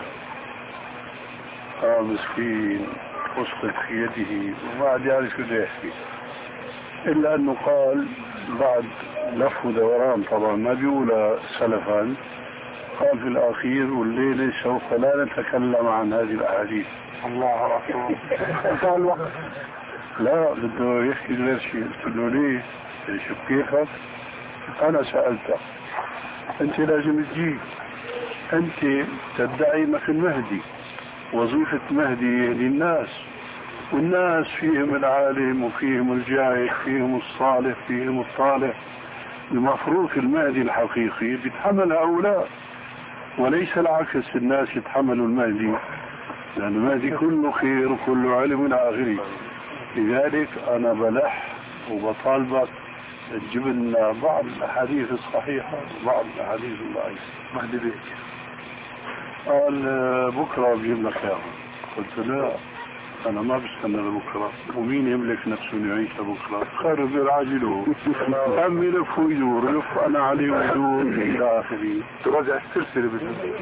قال مسكين وسقط في يده وما عاد يعرف شو بده يحكي، إلا أنه قال بعد لف ودوران طبعا ما بيقول سلفا، قال في الأخير والليلة سوف لا نتكلم عن هذه الأحاديث. الله أكبر. لا بده يحكي غير شيء. قلت له ليه؟ شو كيفك؟ أنا سألتك أنت لازم تجيب، أنت تدعي أنك المهدي، وظيفة مهدي يهدي الناس، والناس فيهم العالم وفيهم الجاهل فيهم الصالح فيهم الطالح. المفروض المهدي الحقيقي بيتحمل هؤلاء وليس العكس، الناس يتحملوا المهدي، لأن المهدي كله خير وكله علم إلى آخره. لذلك أنا بلح وبطالبك تجيب لنا بعض الأحاديث الصحيحة وبعض الأحاديث الضعيفة. مهدي بيك. قال بكرة بجيب لك إياها. قلت لا أنا ما بستنى لبكرة، ومين يملك نفسه إنه يعيش لبكرة؟ خير غير عاجله، هم يلف ويدور، يلف أنا عليه ويدور إلى آخره، تراجع السلسلة بالسلسلة.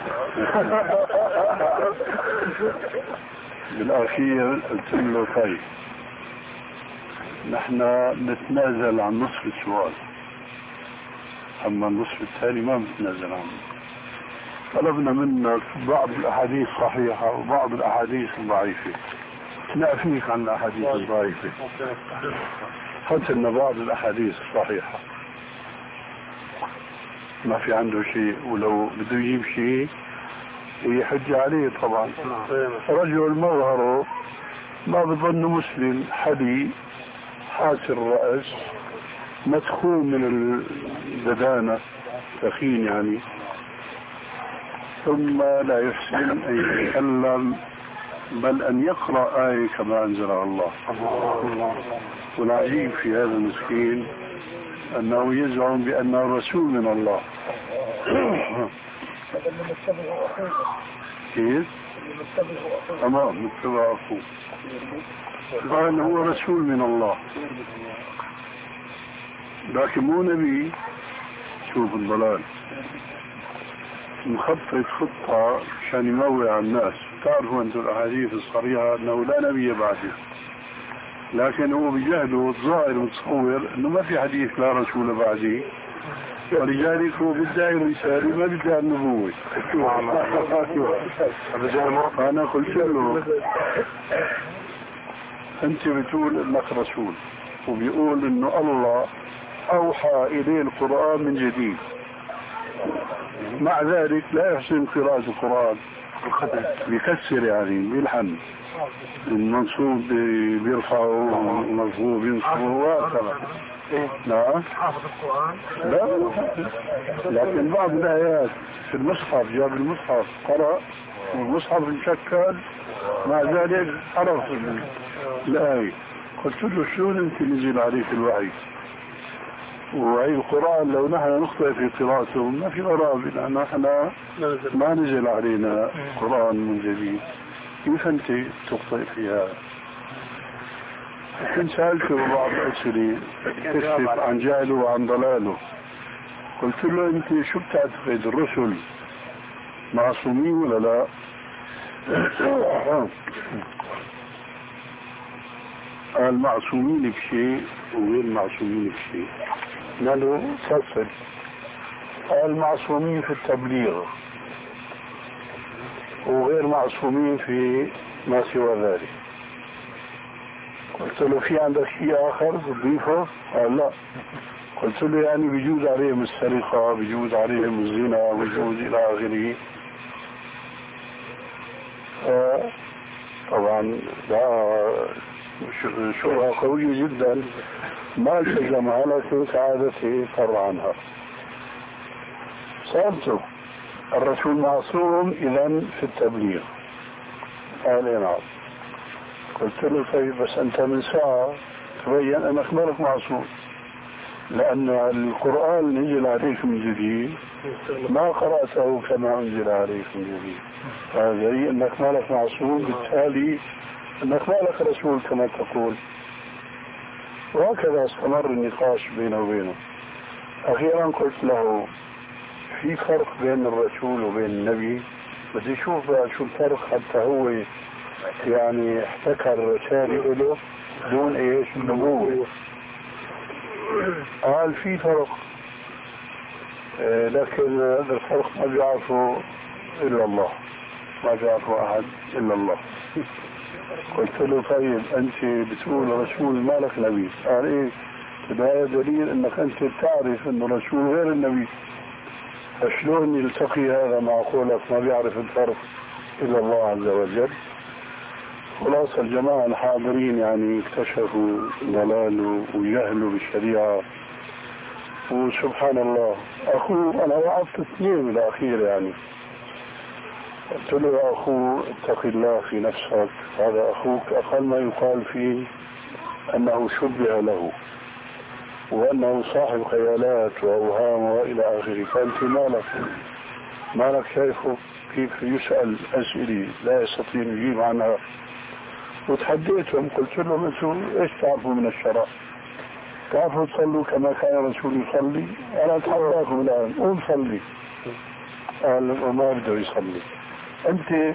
بالأخير قلت له طيب نحن نتنازل عن نصف السؤال، أما النصف الثاني ما نتنازل عنه. طلبنا منك بعض الأحاديث الصحيحة وبعض الأحاديث الضعيفة، نأفيك عن الأحاديث الضعيفة، هات لنا بعض الأحاديث الصحيحة. ما في عنده شيء، ولو بده يجيب شيء هي حجة عليه طبعا. رجل مظهره ما بظن مسلم، حدي حاسر الرأس، مدخول من البدانة، ثخين يعني، ثم لا يحسن أن يتكلم بل أن يقرأ آية كما أنزلها الله. والعجيب في هذا المسكين أنه يزعم بأنه رسول من الله. كيف؟ أمام متبع أخوه، قال هو رسول من الله لكن مو نبي. شوف الضلال، مخطط خطة عشان يموع الناس. تعرفوا أنتم الأحاديث الصريحة أنه لا نبي بعده، لكن هو بجهله الظاهر متصور أنه ما في حديث لا رسول بعده، ولذلك هو بدعي الرسالة ما بدعي النبوة. فأنا قلت له أنت بتقول أنك رسول، وبيقول أنه الله أوحى إليه القرآن من جديد، مع ذلك لا يحسن قراءة القرآن، بيكسر يعني بيلحن، المنصوب بيرفعه، المنصوب بينصبه وهكذا. نعم حافظ القرآن لا، لكن بعض الآيات في المصحف جاب المصحف قرأ والمصحف انشكل، مع ذلك عرف الآية. قلت له شلون انت نزل عليك الوحي؟ وعي القرآن لو نحن نخطئ في قراءته ما في غرابة، لأن نحن ما نزل علينا قرآن من جديد، كيف أنت تخطئ فيها؟ كنت سألته بعض الأسئلة تكشف عن جهله وعن ضلاله. قلت له أنت شو بتعتقد، الرسل معصومين ولا لا؟ قال معصومين بشيء وغير معصومين بشيء. قالوا فصل. قال معصومين في التبليغ وغير معصومين في ما سوى ذلك. قلت له في عندك شيء آخر تضيفه؟ قال لا. قلت له يعني بيجوز عليهم السرقة، بيجوز عليهم الزنا، بيجوز إلى آخره. طبعا لا، شبهة قوية جدا ما التزمها، لكن كعادته فر عنها. سألته الرسول معصوم إذن في التبليغ؟ قال نعم. قلت له طيب بس أنت من ساعة تبين أنك مالك معصوم، لأن القرآن نزل عليك من جديد ما قرأته كما أنزل عليك من جديد، هذا يعني أنك مالك معصوم، بالتالي أنك مالك رسول كما تقول. وهكذا استمر النقاش بينه وبينه. أخيرا قلت له في فرق بين الرسول وبين النبي، بدي أشوف شو الفرق حتى هو يعني احتكر رسالة له دون ايش النبوة. قال في فرق، اه لكن هذا الفرق ما بيعرفه الا الله، ما بيعرفه احد الا الله. قلت له طيب انت بتقول رسول ما لك نبي؟ قال ايه؟ هذا دليل انك انت تعرف انه رسول غير النبي، فشلون يلتقي هذا مع قولك ما بيعرف الفرق الا الله عز وجل؟ خلاصة الجماعة الحاضرين يعني اكتشفوا ضلاله وجهله بالشريعة، وسبحان الله أخوه أنا وعدت اثنين بالأخير يعني. قلت له يا أخو اتق الله في نفسك، هذا أخوك أقل ما يقال فيه أنه شبه له وأنه صاحب خيالات وأوهام وإلى آخره، فأنت مالك مالك شايفه كيف يسأل أسئلة لا يستطيع يجيب عنها، وتحديتهم قلت لهم انتم ايش تعرفوا من الشرع؟ تعرفوا تصلوا كما كان الرسول يصلي؟ انا اتحداكم الان قوم صلي. قال وما بده يصلي. انت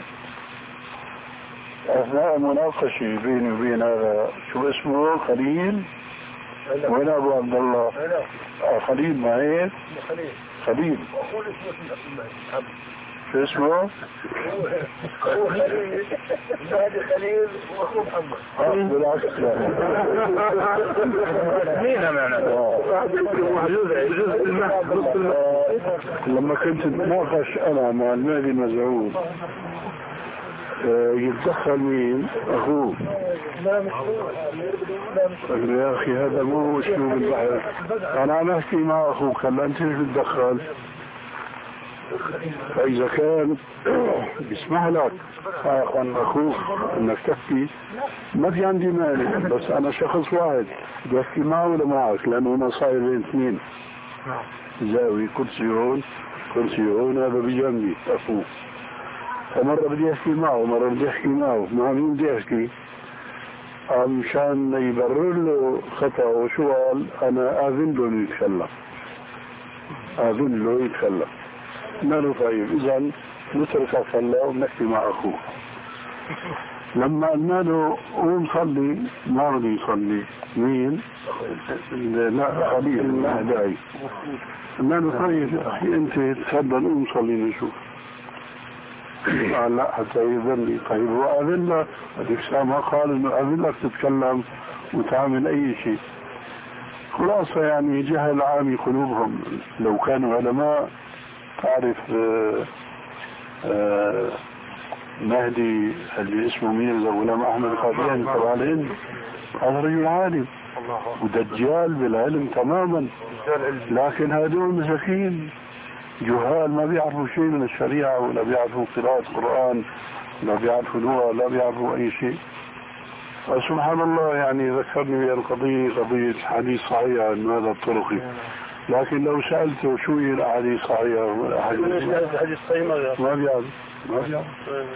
اثناء مناقشه بيني وبين هذا شو اسمه خليل؟ وين ابو عبد الله؟ آه خليل ما هيك؟ خليل خليل شو اسمه؟ هو خليل هذا خليل واخوه محمد. اه بالعكس مين معنا؟ لما كنت اتناقش انا مع المهدي المزعوم يتدخل مين؟ اخوه. يا اخي هذا مو اسلوب البحث. انا عم احكي مع اخوك هلا انت ليش بتدخل؟ فاذا كان بيسمح لك اخوان اخوك انك تحكي ما في عندي مانع، بس انا شخص واحد بدي احكي معه ولا معك؟ لانه انا صاير بين اثنين زاوي، كرسي هون كرسي هون، هذا بجنبي اخوك. فمرة بدي احكي معه ومرة بدي احكي معه، مع مين بدي احكي؟ مشان يبرر له خطأ وشو قال انا اذن له يتكلم، اذن له يتكلم. قالوا طيب اذا نترك صلى ونحكي مع اخوه. لما قلنا له قوم صلي ما رضي يصلي. مين؟ لا خليل المهداي. قلنا له طيب اخي انت تفضل قوم صلي نشوف. قال لا حتى يذن لي. طيب واذن له الاسلام قال انه اذن لك تتكلم وتعمل اي شيء. خلاصة يعني جهل عامي قلوبهم. لو كانوا علماء تعرف آآ آآ مهدي اللي اسمه ميرزا غلام احمد القادري تبع الهند، هذا رجل عالم ودجال بالعلم تماما، لكن هذول مساكين جهال ما بيعرفوا شيء من الشريعة ولا بيعرفوا قراءة القرآن لا بيعرفوا لغة لا بيعرفوا أي شيء. سبحان الله يعني ذكرني بالقضية قضية حديث صحيح عن هذا الطرقي، لكن لو سألته شو هي الأحاديث صحيحة والأحاديث صحيحة ما بيعرف ما بيعرف.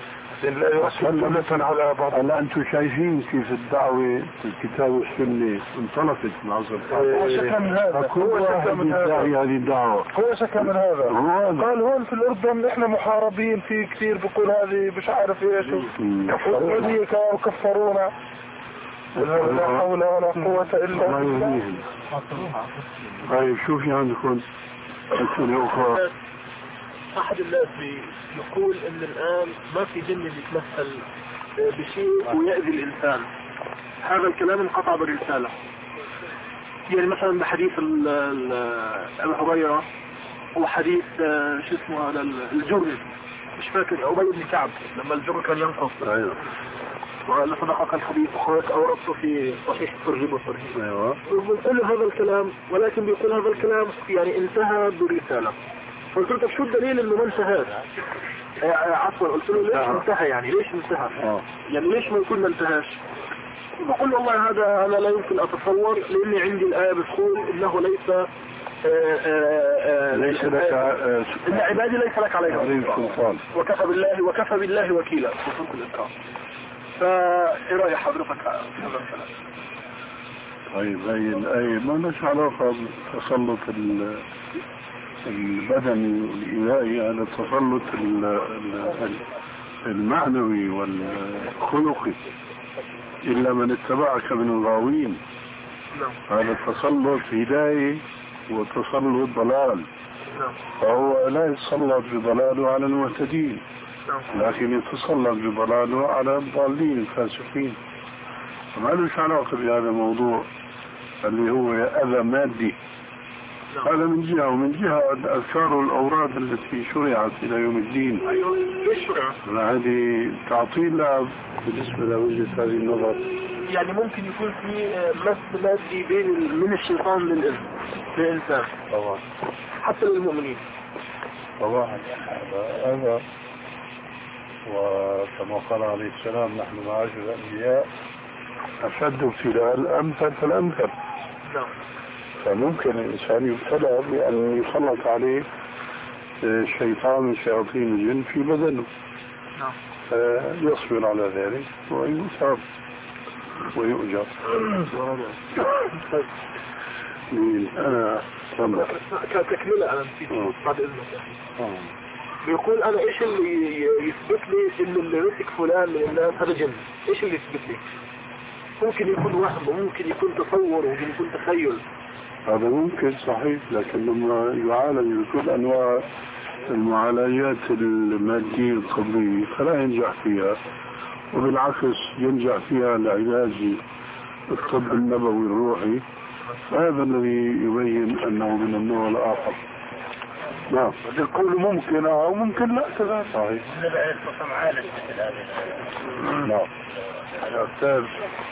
هلا أنتم شايفين كيف الدعوة في الكتاب والسنة انطلقت من عصر هو شكا من هذا هو شكا من هذا هذه الدعوة هو شكا من هذا قال هون في الأردن إحنا محاربين في كثير بقول هذه مش عارف إيش والسعودية كانوا كفرونا لا حول ولا قوة إلا بالله. طيب شوفي عندكم أنتم أخرى. أحد الناس يقول إن الآن ما في جن يتمثل بشيء ويأذي الإنسان. هذا الكلام انقطع بالرسالة. يعني مثلا بحديث أبي هريرة وحديث شو اسمه هذا الجر، مش فاكر أبي بن كعب لما الجر كان ينقص أيوه وقال صدقك الحديث أخوات أو ربطه في صحيح الترغيب والترهيب. أيوه بيقول هذا الكلام، ولكن بيقول هذا الكلام يعني انتهى بالرسالة. قلت له طب شو الدليل انه ما انتهى؟ عفوا قلت له ليش انتهى؟ يعني ليش انتهى؟ آه. يعني ليش ما يكون ما انتهاش؟ بقول والله هذا انا لا يمكن اتصور، لاني عندي الايه بتقول انه ليس آآ آآ ليس لك ان عبادي ليس لك عليهم سلطان وكفى بالله وكفى بالله وكيلا سلطان الانكار. فايه راي حضرتك في هذا الكلام؟ طيب هي الايه ما لهاش علاقه بتسلط البدني والإلهي على التسلط المعنوي والخلقي إلا من اتبعك من الغاوين. هذا التسلط هداية وتسلط ضلال، فهو لا يتسلط بضلاله على المهتدين لكن يتسلط بضلاله على الضالين الفاسقين. فما لهش علاقة بهذا الموضوع اللي هو أذى مادي. هذا من جهة، ومن جهة الأذكار والأوراد التي شرعت إلى يوم الدين. أيوة ليش شرعت؟ هذه تعطيل لها بالنسبة لوجهة هذه النظر. يعني ممكن يكون في مس مادي بين من الشيطان للإنسان طبعا حتى للمؤمنين طبعا هذا. وكما قال عليه السلام نحن معاشر الأنبياء أشد ابتلاء الأمثل فالأمثل. نعم. فممكن الإنسان يبتلى بأن يسلط عليه شيطان من شياطين الجن في بدنه. نعم. فيصبر على ذلك ويثاب. ويؤجر. أنا كتكملة أنا نسيت بعد إذنك يا أخي. بيقول أنا إيش اللي يثبت لي إن اللي مسك فلان من الناس هذا جن؟ إيش اللي يثبت لي؟ ممكن يكون وهم وممكن يكون تصور وممكن يكون تخيل. هذا ممكن صحيح، لكن لما يعالج بكل أنواع المعالجات المادية الطبية فلا ينجح فيها، وبالعكس ينجح فيها العلاج الطب النبوي الروحي، هذا الذي يبين أنه من النوع الآخر. نعم، يقول ممكن أو ممكن لا كذا صحيح. نعم. أستاذ،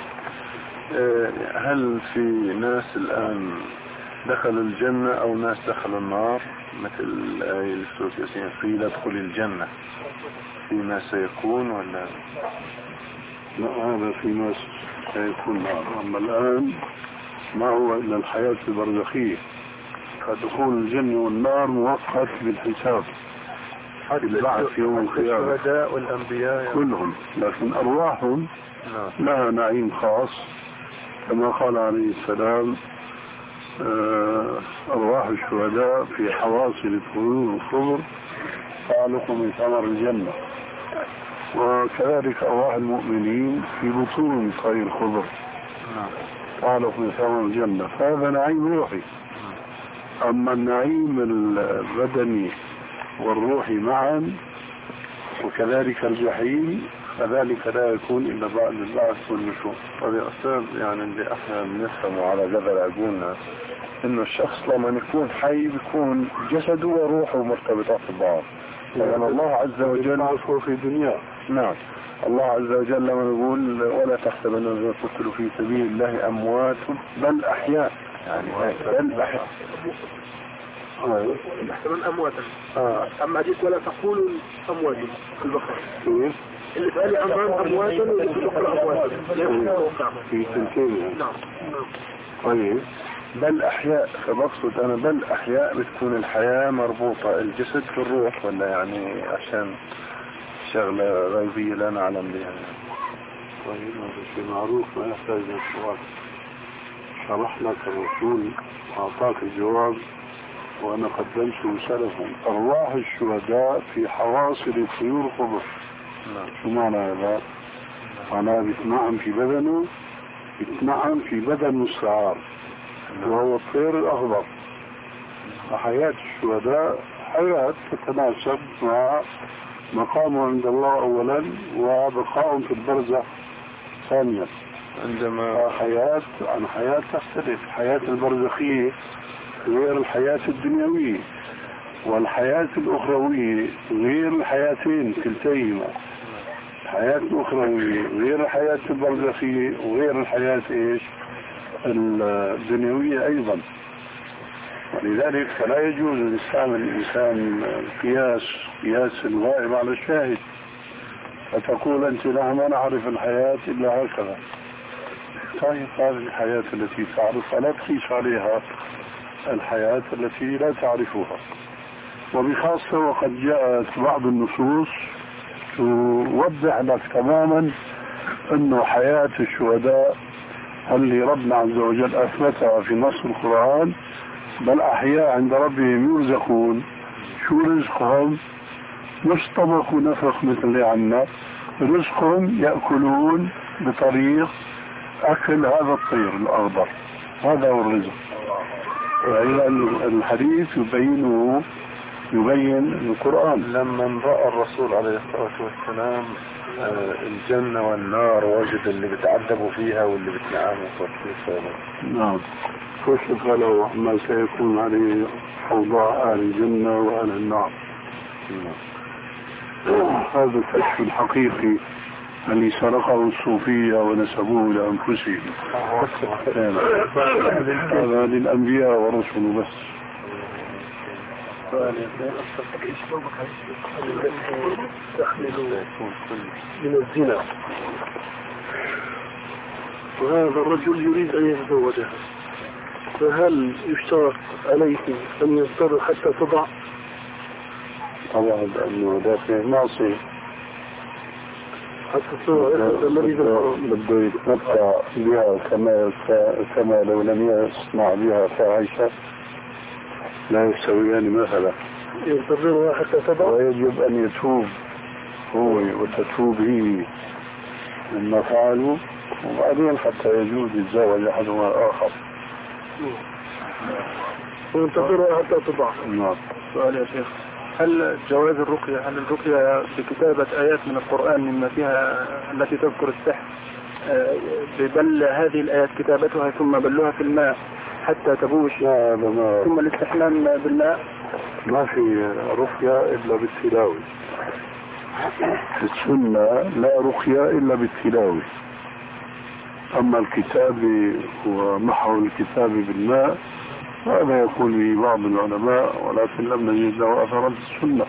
هل في ناس الآن دخلوا الجنة أو ناس دخلوا النار؟ مثل الآية السورة ياسين قيل ادخل الجنة، فيما سيكون ولا لا؟ هذا فيما سيكون نار. أما الآن ما هو إلا الحياة البرزخية، فدخول الجنة والنار مؤقت بالحساب بالبعث يوم القيامة. الشهداء والأنبياء كلهم، لكن أرواحهم لها نعيم خاص كما قال عليه السلام أرواح الشهداء في حواصل الطيور الخضر تعلق من ثمر الجنة، وكذلك أرواح المؤمنين في بطون طير خضر تعلق من ثمر الجنة، فهذا نعيم روحي. أما النعيم البدني والروحي معا وكذلك الجحيم فذلك لا يكون إلا بعد البعث والنشور. طيب يا أستاذ، يعني اللي احنا بنفهمه على قدر عقولنا إنه الشخص لما يكون حي بيكون جسده وروحه مرتبطة في بعض، لأن الله عز وجل في دنيا. نعم، الله عز وجل لما يقول ولا تحسبن الذين قتلوا في سبيل الله أموات بل أحياء، يعني بل أحياء تحسبن أمواتا. أما جيت ولا تقولوا أموات في البقرة اللي قال أمام أمواتا واللي في البقرة أمواتا في سنتين. نعم. طيب بل أحياء، فبقصد أنا بل أحياء بتكون الحياة مربوطة الجسد في الروح، ولا يعني عشان شغلة غيبية لا نعلم بها؟ طيب هذا شيء معروف ما يحتاج للسؤال. شرح لك الرسول وأعطاك الجواب وأنا قدمته سلفا. أرواح الشهداء في حواصل الطيور خضر. شو معنى هذا؟ معناه بيتنعم في بدنه، بيتنعم في بدن مستعار وهو الطير الأخضر. وحياة الشهداء حياة تتناسب مع مقامه عند الله أولا وبقاء في البرزخ ثانيا. عندما حياة عن حياة تختلف، حياة البرزخية غير الحياة الدنيوية، والحياة الأخروية غير الحياتين كلتيهما. الحياة الأخروية غير الحياة البرزخية وغير الحياة إيش الدنيوية أيضا. ولذلك فلا يجوز لإسلام الإنسان قياس قياس الغائب على الشاهد، فتقول أنت لا ما نعرف الحياة إلا هكذا. طيب هذه الحياة التي تعرفها لا تقيس عليها الحياة التي لا تعرفها. وبخاصة وقد جاءت بعض النصوص توضح لك تماما أنه حياة الشهداء اللي ربنا عز وجل أثبتها في نص القرآن بل أحياء عند ربهم يرزقون. شو رزقهم؟ مش طبخ ونفخ مثل اللي عنا، رزقهم يأكلون بطريق أكل هذا الطير الأخضر، هذا هو الرزق. الحديث يبينه يبين القرآن. لما رأى الرسول عليه الصلاة والسلام الجنة والنار وجد اللي بتعذبوا فيها واللي بتنعموا فيه. نعم، كشف له ما سيكون عليه أوضاع أهل الجنة وأهل النار. هذا الكشف الحقيقي الذي سرقه الصوفية ونسبوه لأنفسهم. هذا للأنبياء ورسل بس. من الزنا، وهذا الرجل يريد أن يتزوجها، فهل يشترط عليه أن يضطر حتى تضع؟ طبعا لأنه دافع معصية، بده يتمتع بها كما كما لو لم يصنع بها فاحشة لا يستويان مثلا. ينتظرها حتى تضع. ويجب أن يتوب هو وتتوب هي مما فعلوا وبعدين حتى يجوز يتزوج أحدهما الآخر. وينتظرها حتى تضع. نعم. سؤال يا شيخ، هل جواز الرقية هل الرقية بكتابة آيات من القرآن مما فيها التي تذكر السحر ببل هذه الآيات كتابتها ثم بلوها في الماء حتى تبوش ثم الاستحمام بالماء؟ ما في رقية إلا بالتلاوة. في السنة لا رقية إلا بالتلاوة. أما الكتابة ومحو الكتابة بالماء هذا يقول به بعض العلماء ولكن لم نجد له أثرا في السنة.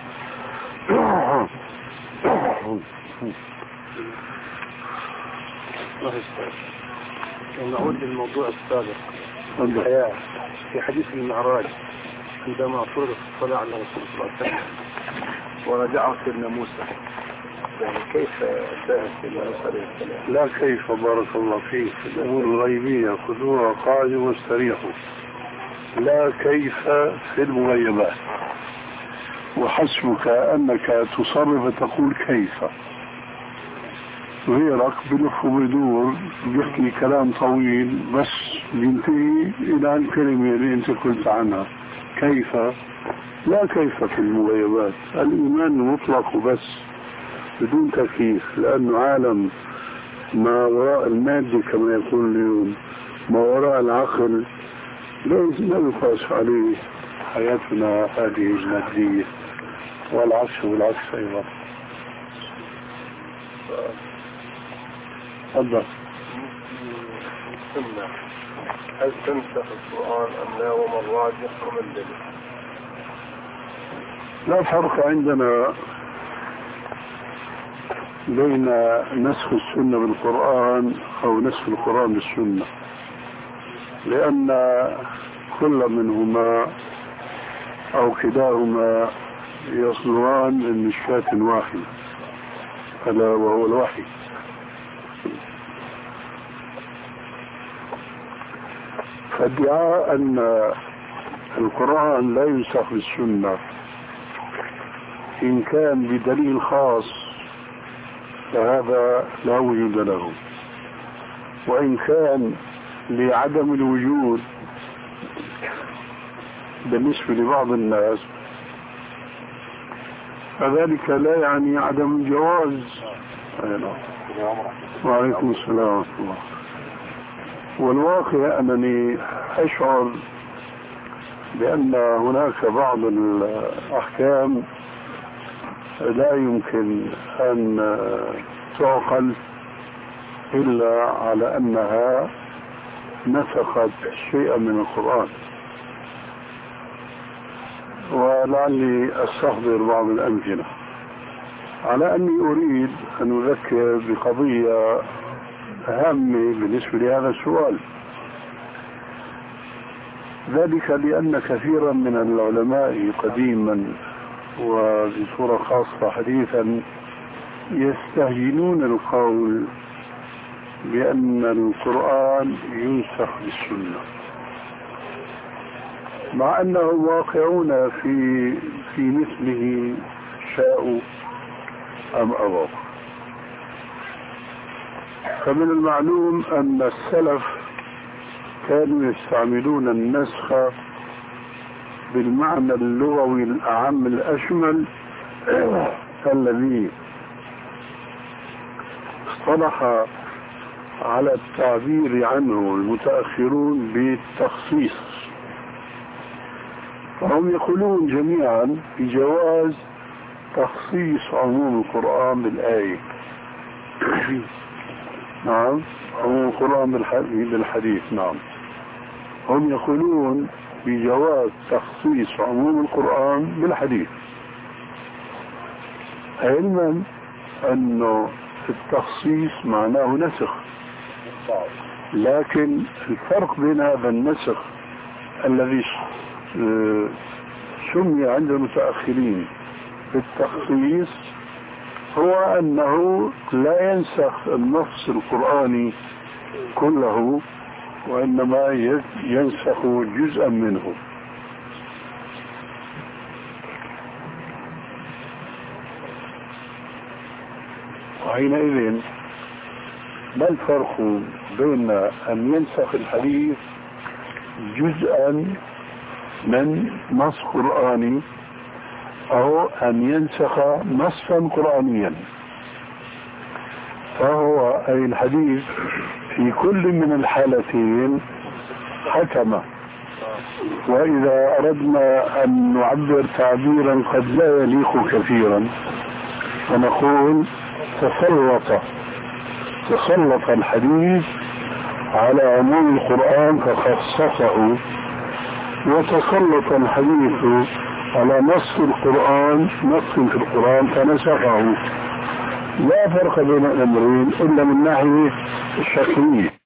نعود للموضوع السابق الحياة في حديث المعراج عندما فرضت الصلاة على رسول الله صلى الله عليه وسلم ورجعه سيدنا موسى، يعني كيف انتهت سيدنا موسى عليه السلام؟ لا كيف بارك الله فيك، الأمور الغيبية خذوها قاعدة واستريحوا. لا كيف في المغيبات، وحسبك أنك تصرف تقول كيف، غيرك بلف وبدور بيحكي كلام طويل بس ينتهي إلى الكلمة اللي أنت قلت عنها. كيف؟ لا كيف في المغيبات، الإيمان مطلق بس بدون تكييف، لأنه عالم ما وراء المادة كما يقول اليوم، ما وراء العقل لا يقاس عليه حياتنا هذه المادية، والعكس والعكس أيضا. تفضل. هل تنسخ القرآن أم لا، وما الراجح وما الدليل؟ لا فرق عندنا بين نسخ السنة بالقرآن أو نسخ القرآن بالسنة، لأن كل منهما أو كلاهما يصدران من مشكاة واحدة ألا وهو الوحي. فادعاء أن القرآن لا ينسخ بالسنة إن كان بدليل خاص فهذا لا وجود له، وإن كان لعدم الوجود بالنسبة لبعض الناس فذلك لا يعني عدم الجواز. وعليكم السلام ورحمة الله. والواقع أنني أشعر بأن هناك بعض الأحكام لا يمكن أن تعقل إلا على أنها نسخت شيئا من القرآن. ولعلي أستحضر بعض الأمثلة على أني أريد أن أذكر بقضية هامة بالنسبة لهذا السؤال، ذلك لأن كثيرا من العلماء قديما وبصورة خاصة حديثا يستهجنون القول بأن القرآن ينسخ بالسنة، مع أنهم واقعون في في مثله شاءوا أم أبوا. فمن المعلوم أن السلف كانوا يستعملون النسخ بالمعنى اللغوي الأعم الأشمل الذي اصطلح على التعبير عنه المتأخرون بالتخصيص. فهم يقولون جميعا بجواز تخصيص عموم القرآن بالآية. نعم، عموم القرآن بالحديث. نعم، هم يقولون بجواز تخصيص عموم القرآن بالحديث، علما أنه التخصيص معناه نسخ، لكن الفرق بين هذا النسخ الذي سمي عند المتأخرين بالتخصيص هو أنه لا ينسخ النص القرآني كله، وإنما ينسخ جزءا منه. وحينئذ ما الفرق بين أن ينسخ الحديث جزءا من نص قرآني أو أن ينسخ نصا قرآنيا؟ فهو أي الحديث في كل من الحالتين حكم. وإذا أردنا أن نعبر تعبيرا قد لا يليق كثيرا فنقول تسلط تسلط الحديث على عموم القرآن فخصصه، وتسلط الحديث على نص القرآن نص في القرآن فنسخه. لا فرق بين الأمرين إلا من ناحية الشكلية.